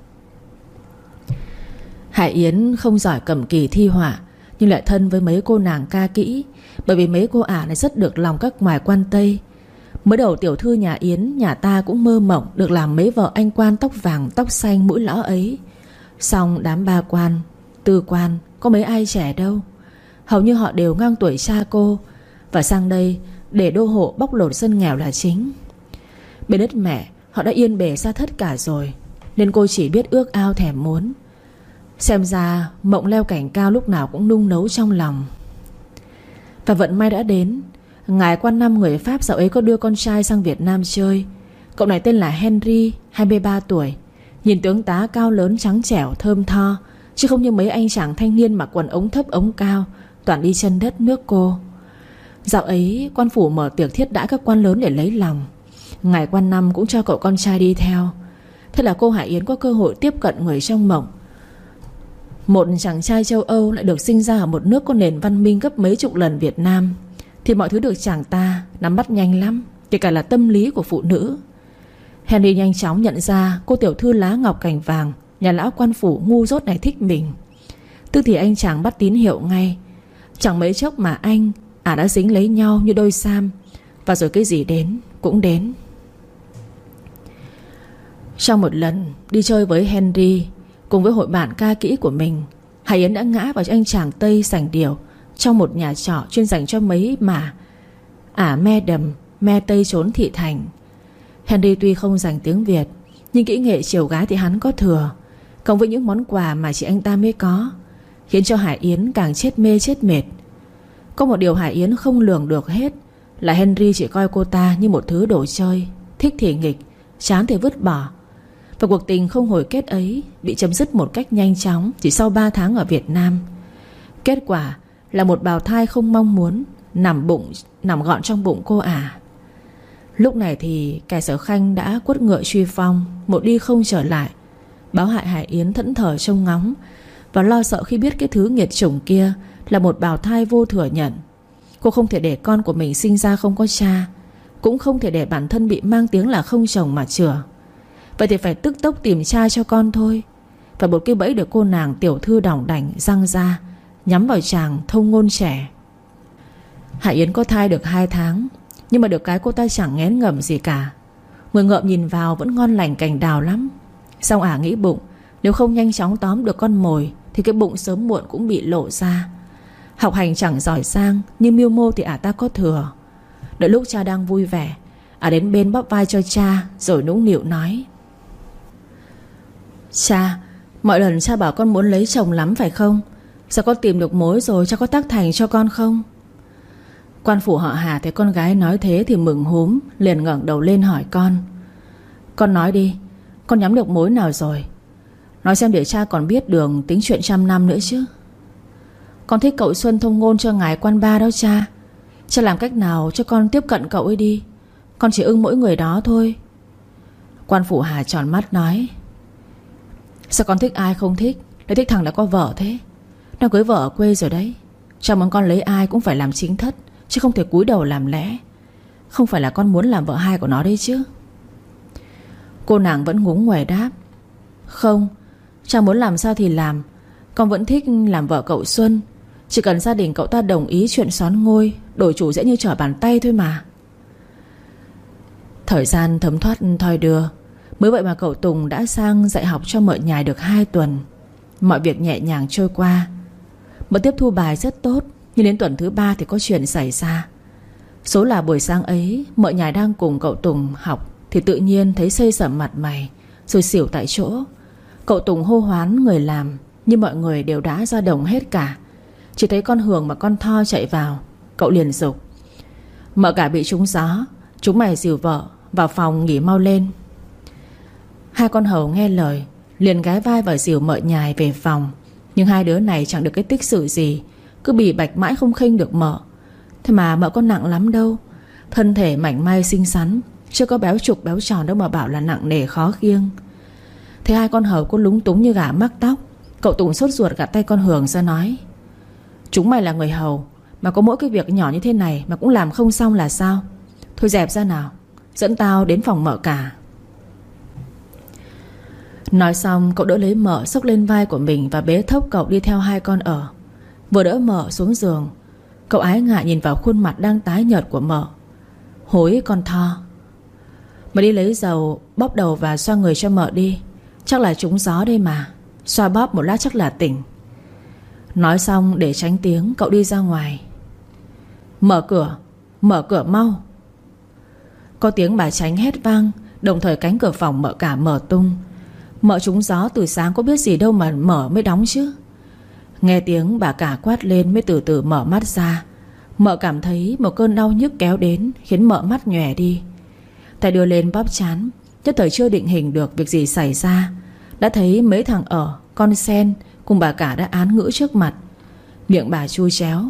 Hải Yến không giỏi cầm kỳ thi họa, nhưng lại thân với mấy cô nàng ca kỹ, bởi vì mấy cô ả này rất được lòng các ngoài quan Tây. Mới đầu tiểu thư nhà Yến, nhà ta cũng mơ mộng được làm mấy vợ anh quan tóc vàng tóc xanh mũi lõ ấy. Xong đám ba quan, tư quan có mấy ai trẻ đâu. Hầu như họ đều ngang tuổi cha cô, và sang đây để đô hộ bóc lột dân nghèo là chính. Bên đất mẹ họ đã yên bề xa thất cả rồi, nên cô chỉ biết ước ao thèm muốn. Xem ra mộng leo cảnh cao lúc nào cũng nung nấu trong lòng. Và vận may đã đến. Ngài quan năm người Pháp dạo ấy có đưa con trai sang Việt Nam chơi. Cậu này tên là Henry, hai mươi ba tuổi. Nhìn tướng tá cao lớn trắng trẻo thơm tho, chứ không như mấy anh chàng thanh niên mặc quần ống thấp ống cao, toàn đi chân đất nước cô. Dạo ấy quan phủ mở tiệc thiết đãi các quan lớn để lấy lòng. Ngài quan năm cũng cho cậu con trai đi theo. Thế là cô Hải Yến có cơ hội tiếp cận người trong mộng. Một chàng trai châu Âu lại được sinh ra ở một nước có nền văn minh gấp mấy chục lần Việt Nam, thì mọi thứ được chàng ta nắm bắt nhanh lắm, kể cả là tâm lý của phụ nữ. Henry nhanh chóng nhận ra cô tiểu thư lá ngọc cành vàng nhà lão quan phủ ngu dốt này thích mình. Tức thì anh chàng bắt tín hiệu ngay. Chẳng mấy chốc mà anh à đã dính lấy nhau như đôi sam. Và rồi cái gì đến cũng đến. Trong một lần đi chơi với Henry cùng với hội bạn ca kỹ của mình, Hải Yến đã ngã vào anh chàng Tây sành điệu trong một nhà trọ chuyên dành cho mấy mà ả me đầm me Tây trốn thị thành. Henry tuy không dành tiếng Việt, nhưng kỹ nghệ chiều gái thì hắn có thừa, cộng với những món quà mà chỉ anh ta mới có, khiến cho Hải Yến càng chết mê chết mệt. Có một điều Hải Yến không lường được hết là Henry chỉ coi cô ta như một thứ đồ chơi, thích thì nghịch, chán thì vứt bỏ. Và cuộc tình không hồi kết ấy bị chấm dứt một cách nhanh chóng chỉ sau ba tháng ở Việt Nam. Kết quả là một bào thai không mong muốn nằm bụng nằm gọn trong bụng cô ả. Lúc này thì kẻ sở khanh đã quất ngựa truy phong, một đi không trở lại. Báo hại Hải Yến thẫn thờ trông ngóng, và lo sợ khi biết cái thứ nghiệt chủng kia là một bào thai vô thừa nhận. Cô không thể để con của mình sinh ra không có cha, cũng không thể để bản thân bị mang tiếng là không chồng mà chửa. Vậy thì phải tức tốc tìm cha cho con thôi. Và một cái bẫy được cô nàng tiểu thư đỏng đảnh răng ra, nhắm vào chàng thông ngôn trẻ. Hải Yến có thai được hai tháng, nhưng mà được cái cô ta chẳng ngén ngẩm gì cả. Người ngợm nhìn vào vẫn ngon lành cành đào lắm. Xong ả nghĩ bụng, nếu không nhanh chóng tóm được con mồi thì cái bụng sớm muộn cũng bị lộ ra. Học hành chẳng giỏi giang, nhưng mưu mô thì ả ta có thừa. Đợi lúc cha đang vui vẻ, ả đến bên bóp vai cho cha, rồi nũng nịu nói: Cha, mọi lần cha bảo con muốn lấy chồng lắm phải không? Sao con tìm được mối rồi, cha có tác thành cho con không? Quan phủ họ Hà thấy con gái nói thế thì mừng húm, liền ngẩng đầu lên hỏi con: Con nói đi, con nhắm được mối nào rồi? Nói xem để cha còn biết đường tính chuyện trăm năm nữa chứ. Con thích cậu Xuân thông ngôn cho ngài quan ba đó cha. Cha làm cách nào cho con tiếp cận cậu ấy đi. Con chỉ ưng mỗi người đó thôi. Quan phủ Hà tròn mắt nói: Sao con thích ai không thích, lại thích thằng đã có vợ thế? Nó cưới vợ ở quê rồi đấy. Cha muốn con lấy ai cũng phải làm chính thất, chứ không thể cúi đầu làm lẽ. Không phải là con muốn làm vợ hai của nó đấy chứ. Cô nàng vẫn ngúng nguẩy đáp: Không, cha muốn làm sao thì làm. Con vẫn thích làm vợ cậu Xuân. Chỉ cần gia đình cậu ta đồng ý chuyện xón ngôi, đổi chủ dễ như trở bàn tay thôi mà. Thời gian thấm thoát thoi đưa. Mới vậy mà cậu Tùng đã sang dạy học cho Mợ Nhài được hai tuần. Mọi việc nhẹ nhàng trôi qua. Mợ tiếp thu bài rất tốt, nhưng đến tuần thứ ba thì có chuyện xảy ra. Số là buổi sáng ấy, Mợ Nhài đang cùng cậu Tùng học thì tự nhiên thấy xây sẩm mặt mày, rồi xỉu tại chỗ. Cậu Tùng hô hoán người làm, nhưng mọi người đều đã ra đồng hết cả. Chỉ thấy con Hường và con Tho chạy vào. Cậu liền giục: Mợ cả bị trúng gió, chúng mày dìu vợ vào phòng nghỉ mau lên. Hai con hầu nghe lời, liền gái vai vào dìu Mợ Nhài về phòng. Nhưng hai đứa này chẳng được cái tích sự gì, cứ bì bạch mãi không khênh được Mợ. Thế mà Mợ có nặng lắm đâu. Thân thể mảnh mai xinh xắn, chưa có béo trục béo tròn đâu mà bảo là nặng nề khó khiêng. Thế hai con hầu có lúng túng như gà mắc tóc. Cậu Tùng sốt ruột gạt tay con Hường ra nói: Chúng mày là người hầu, mà có mỗi cái việc nhỏ như thế này mà cũng làm không xong là sao? Thôi dẹp ra nào, dẫn tao đến phòng Mợ cả. Nói xong cậu đỡ lấy Mợ xốc lên vai của mình và bế thốc cậu đi theo hai con ở. Vừa đỡ Mợ xuống giường, cậu ái ngại nhìn vào khuôn mặt đang tái nhợt của Mợ. Hối con Tho. Mà đi lấy dầu bóp đầu và xoa người cho mợ đi. Chắc là trúng gió đây mà. Xoa bóp một lát chắc là tỉnh. Nói xong để tránh tiếng, cậu đi ra ngoài. Mở cửa, mở cửa mau. Có tiếng bà Chánh hét vang, đồng thời cánh cửa phòng mợ cả mở tung. Mợ trúng gió từ sáng có biết gì đâu mà mở mới đóng chứ. Nghe tiếng bà cả quát lên mới từ từ mở mắt ra. Mợ cảm thấy một cơn đau nhức kéo đến, khiến mợ mắt nhòe đi. Tay đưa lên bóp trán, nhất thời chưa định hình được việc gì xảy ra, đã thấy mấy thằng ở, con sen cùng bà cả đã án ngữ trước mặt. Miệng bà chui chéo.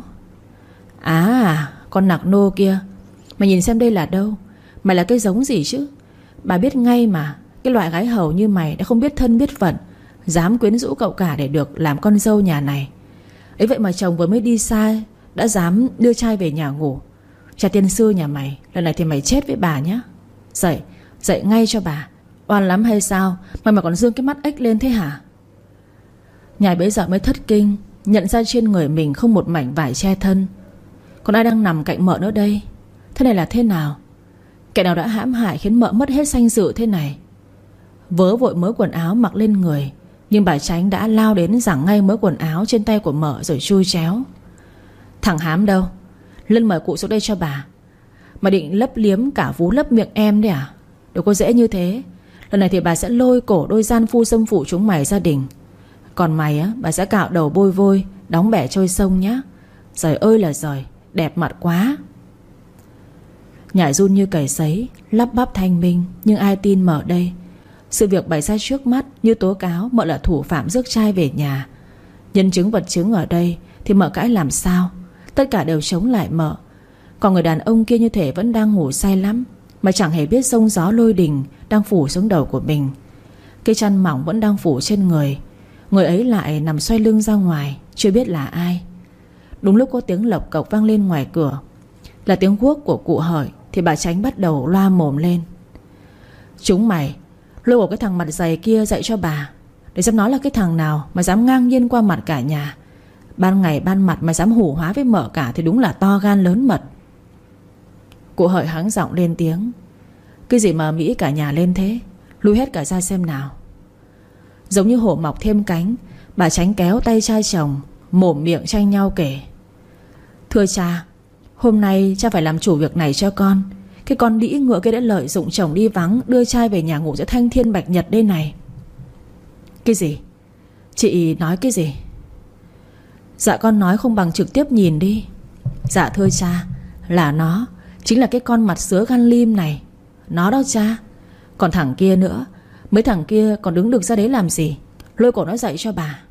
À, con nặc nô kia, mày nhìn xem đây là đâu. Mày là cái giống gì chứ. Bà biết ngay mà, cái loại gái hầu như mày đã không biết thân biết phận, dám quyến rũ cậu cả để được làm con dâu nhà này. Ấy vậy mà chồng vừa mới đi xa đã dám đưa trai về nhà ngủ. Cha tiên sư nhà mày, lần này thì mày chết với bà nhá. Dậy, dậy ngay cho bà. Oan lắm hay sao mày mà còn dương cái mắt ếch lên thế hả? Nhài bấy giờ mới thất kinh, nhận ra trên người mình không một mảnh vải che thân. Còn ai đang nằm cạnh mợ nữa đây? Thế này là thế nào? Kẻ nào đã hãm hại khiến mợ mất hết danh dự thế này? Vớ vội mớ quần áo mặc lên người, nhưng bà Chánh đã lao đến giằng ngay mớ quần áo trên tay của mợ rồi chui chéo. Thằng hám đâu? Lân mời cụ xuống đây cho bà. Mà định lấp liếm cả vú lấp miệng em đấy à? Đâu có dễ như thế. Lần này thì bà sẽ lôi cổ đôi gian phu xâm phụ chúng mày gia đình. Còn mày á, bà sẽ cạo đầu bôi vôi, đóng bẻ trôi sông nhá. Giời ơi là giời, đẹp mặt quá. Nhại run như cầy sấy, lắp bắp thanh minh, nhưng ai tin mợ đây. Sự việc bày ra trước mắt như tố cáo mợ là thủ phạm rước trai về nhà. Nhân chứng vật chứng ở đây thì mợ cãi làm sao? Tất cả đều chống lại mợ. Còn người đàn ông kia như thể vẫn đang ngủ say lắm, mà chẳng hề biết sông gió lôi đình đang phủ xuống đầu của mình. Cái chăn mỏng vẫn đang phủ trên người. Người ấy lại nằm xoay lưng ra ngoài, chưa biết là ai. Đúng lúc có tiếng lộc cộc vang lên ngoài cửa, là tiếng guốc của cụ Hợi, thì bà Chánh bắt đầu loa mồm lên. Chúng mày lôi của cái thằng mặt dày kia dậy cho bà, để xem nó là cái thằng nào mà dám ngang nhiên qua mặt cả nhà. Ban ngày ban mặt mà dám hủ hóa với mợ cả thì đúng là to gan lớn mật. Cụ Hợi hắng giọng lên tiếng. Cái gì mà Mỹ cả nhà lên thế? Lui hết cả ra xem nào. Giống như hổ mọc thêm cánh, bà Chánh kéo tay trai chồng, mồm miệng tranh nhau kể. Thưa cha, hôm nay cha phải làm chủ việc này cho con. Cái con đĩ ngựa kia đã lợi dụng chồng đi vắng, đưa trai về nhà ngủ giữa thanh thiên bạch nhật đây này. Cái gì? Chị nói cái gì? Dạ con nói không bằng trực tiếp nhìn đi. Dạ thưa cha, là nó, chính là cái con mặt sứa gan lim này. Nó đó cha. Còn thằng kia nữa, mấy thằng kia còn đứng được ra đấy làm gì? Lôi cổ nó dậy cho bà.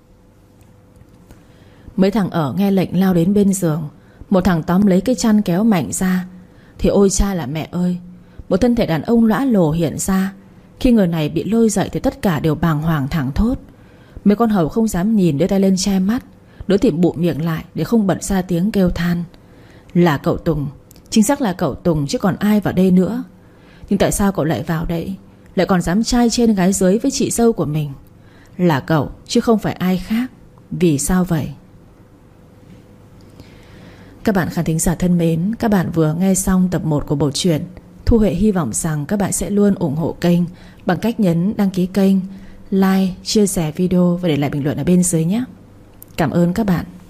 Mấy thằng ở nghe lệnh lao đến bên giường. Một thằng tóm lấy cái chăn kéo mạnh ra. Thì ôi cha là mẹ ơi, một thân thể đàn ông lõa lồ hiện ra. Khi người này bị lôi dậy thì tất cả đều bàng hoàng thẳng thốt. Mấy con hầu không dám nhìn, đưa tay lên che mắt. Đứa thì bụm miệng lại để không bật ra tiếng kêu than. Là cậu Tùng, chính xác là cậu Tùng chứ còn ai vào đây nữa. Nhưng tại sao cậu lại vào đây, lại còn dám trai trên gái dưới với chị dâu của mình? Là cậu chứ không phải ai khác. Vì sao vậy? Các bạn khán thính giả thân mến, các bạn vừa nghe xong tập một của bộ truyện. Thu Huệ hy vọng rằng các bạn sẽ luôn ủng hộ kênh bằng cách nhấn đăng ký kênh, like, chia sẻ video và để lại bình luận ở bên dưới nhé. Cảm ơn các bạn.